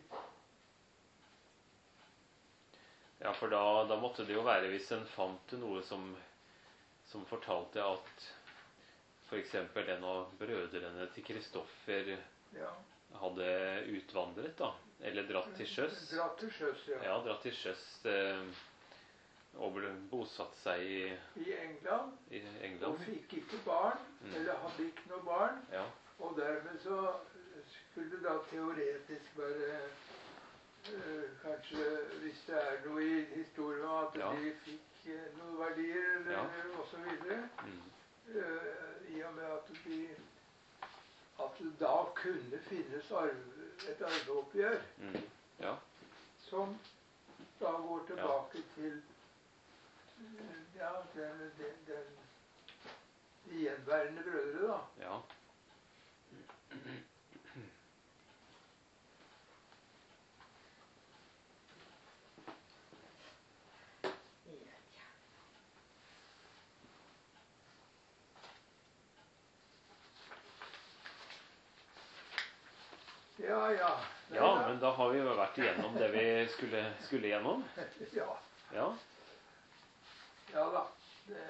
Ja, for da, da måtte det jo være hvis en fant noe som, som fortalte at f.eks. den av brødrene til Kristoffer Ja. hadde utvandret, da. Eller dratt til sjøs. Dratt til sjøs, ja. Ja, dratt til sjøs eh, og ble bosatt seg i, I England. i Og England. fikk ikke barn, Mm. eller hadde ikke noe barn. Ja, Og dermed så skulle det da teoretisk være eh, kanskje, hvis det er noe i historien om at Ja. de fikk eh, noen verdier eller Ja. og så videre, mm, eh, i og med at de at det da kunne finnes arv, et arveoppgjør mm, ja, som da går tilbake til eh, ja, den, den, den de gjenværende brødre, da. ja. Ja, ja. Nei, Ja, da- men da har vi jo vært igjennom det vi skulle, skulle igjennom. Ja, Ja. ja da. Det,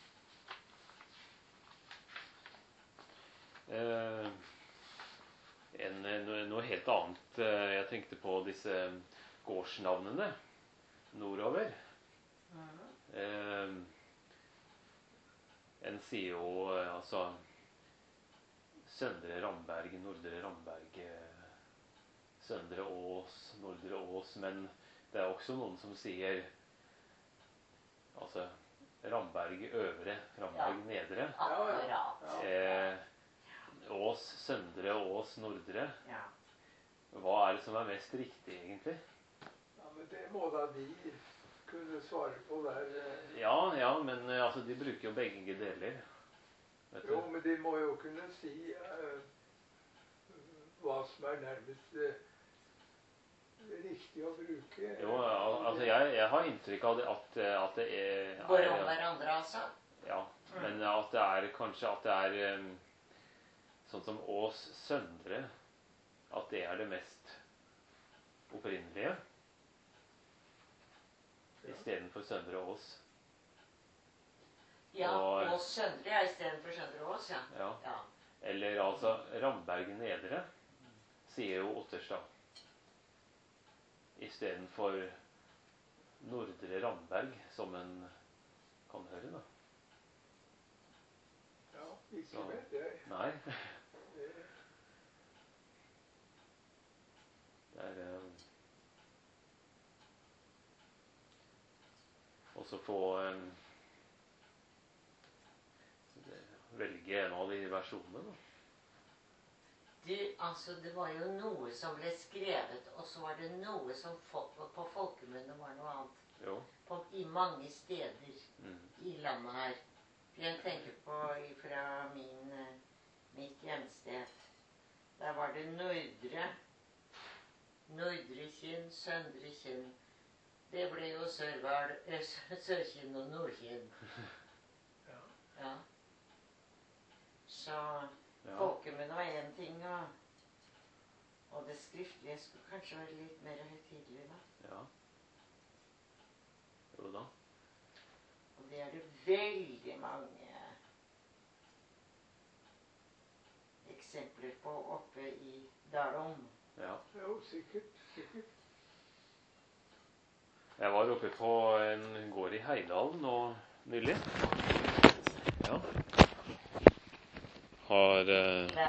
Eh, en, noe, noe helt annet. Jeg tenkte på disse gårdsnavnene nordover. Mhm. Eh, en sier jo eh, altså Søndre Ramberg, Nordre Ramberg, eh, Søndre Ås, Nordre Ås. Men det er også noen som sier altså Ramberg øvre, Ramberg Ja. nedre. Akkurat. Eh, Ås, Søndre, Ås, Nordre. Ja. Hva er det som er mest riktig, egentlig? Ja, men det må da de kunne svare på der. eh. Ja, ja, men eh, altså, de bruker jo begge deler. Vet du? Jo, men de må jo kunne si eh, hva som er nærmest eh, riktig å bruke. Jo, al- altså, jeg, jeg har inntrykk av det at, eh, at det er, Går om er hverandre, altså? Ja, men at det er kanskje at det er eh, sånn som Ås Søndre, at det er det mest opprinnelige, Ja. istedenfor Søndre Ås. Ja, Og- og Søndre er istedenfor Søndre Ås, ja. Ja. Ja. Eller altså Ramberg Nedre, sier jo Otterstad. Istedenfor Nordre Ramberg, som en kan høre, da. Ja, ikke Så- vet jeg. Nei, Det- det er eh, også få eh, velge en av de versjonene, da. Du, altså, det var jo noe som ble skrevet, og så var det noe som folk, på folkemunne var noe annet. Jo. På, I mange steder Mm. i landet her. Jeg tenker på fra min, eh, mitt hjemsted. Der var det Nordre. Nordre Kinn, Søndre Kinn. Det ble jo Sørval, eh, Sørkinn og Nordkinn. Ja. Ja. Så Ja. folkemunne var én ting, og, og det skriftlige skulle kanskje være litt mer høytidelig, da. Ja. Jo da. Og det er det veldig mange eksempler på oppe i Dalom. Ja. Jo, sikkert. Sikkert. Jeg var oppe på en gård i Heidalen nå nylig. Ja. Har eh,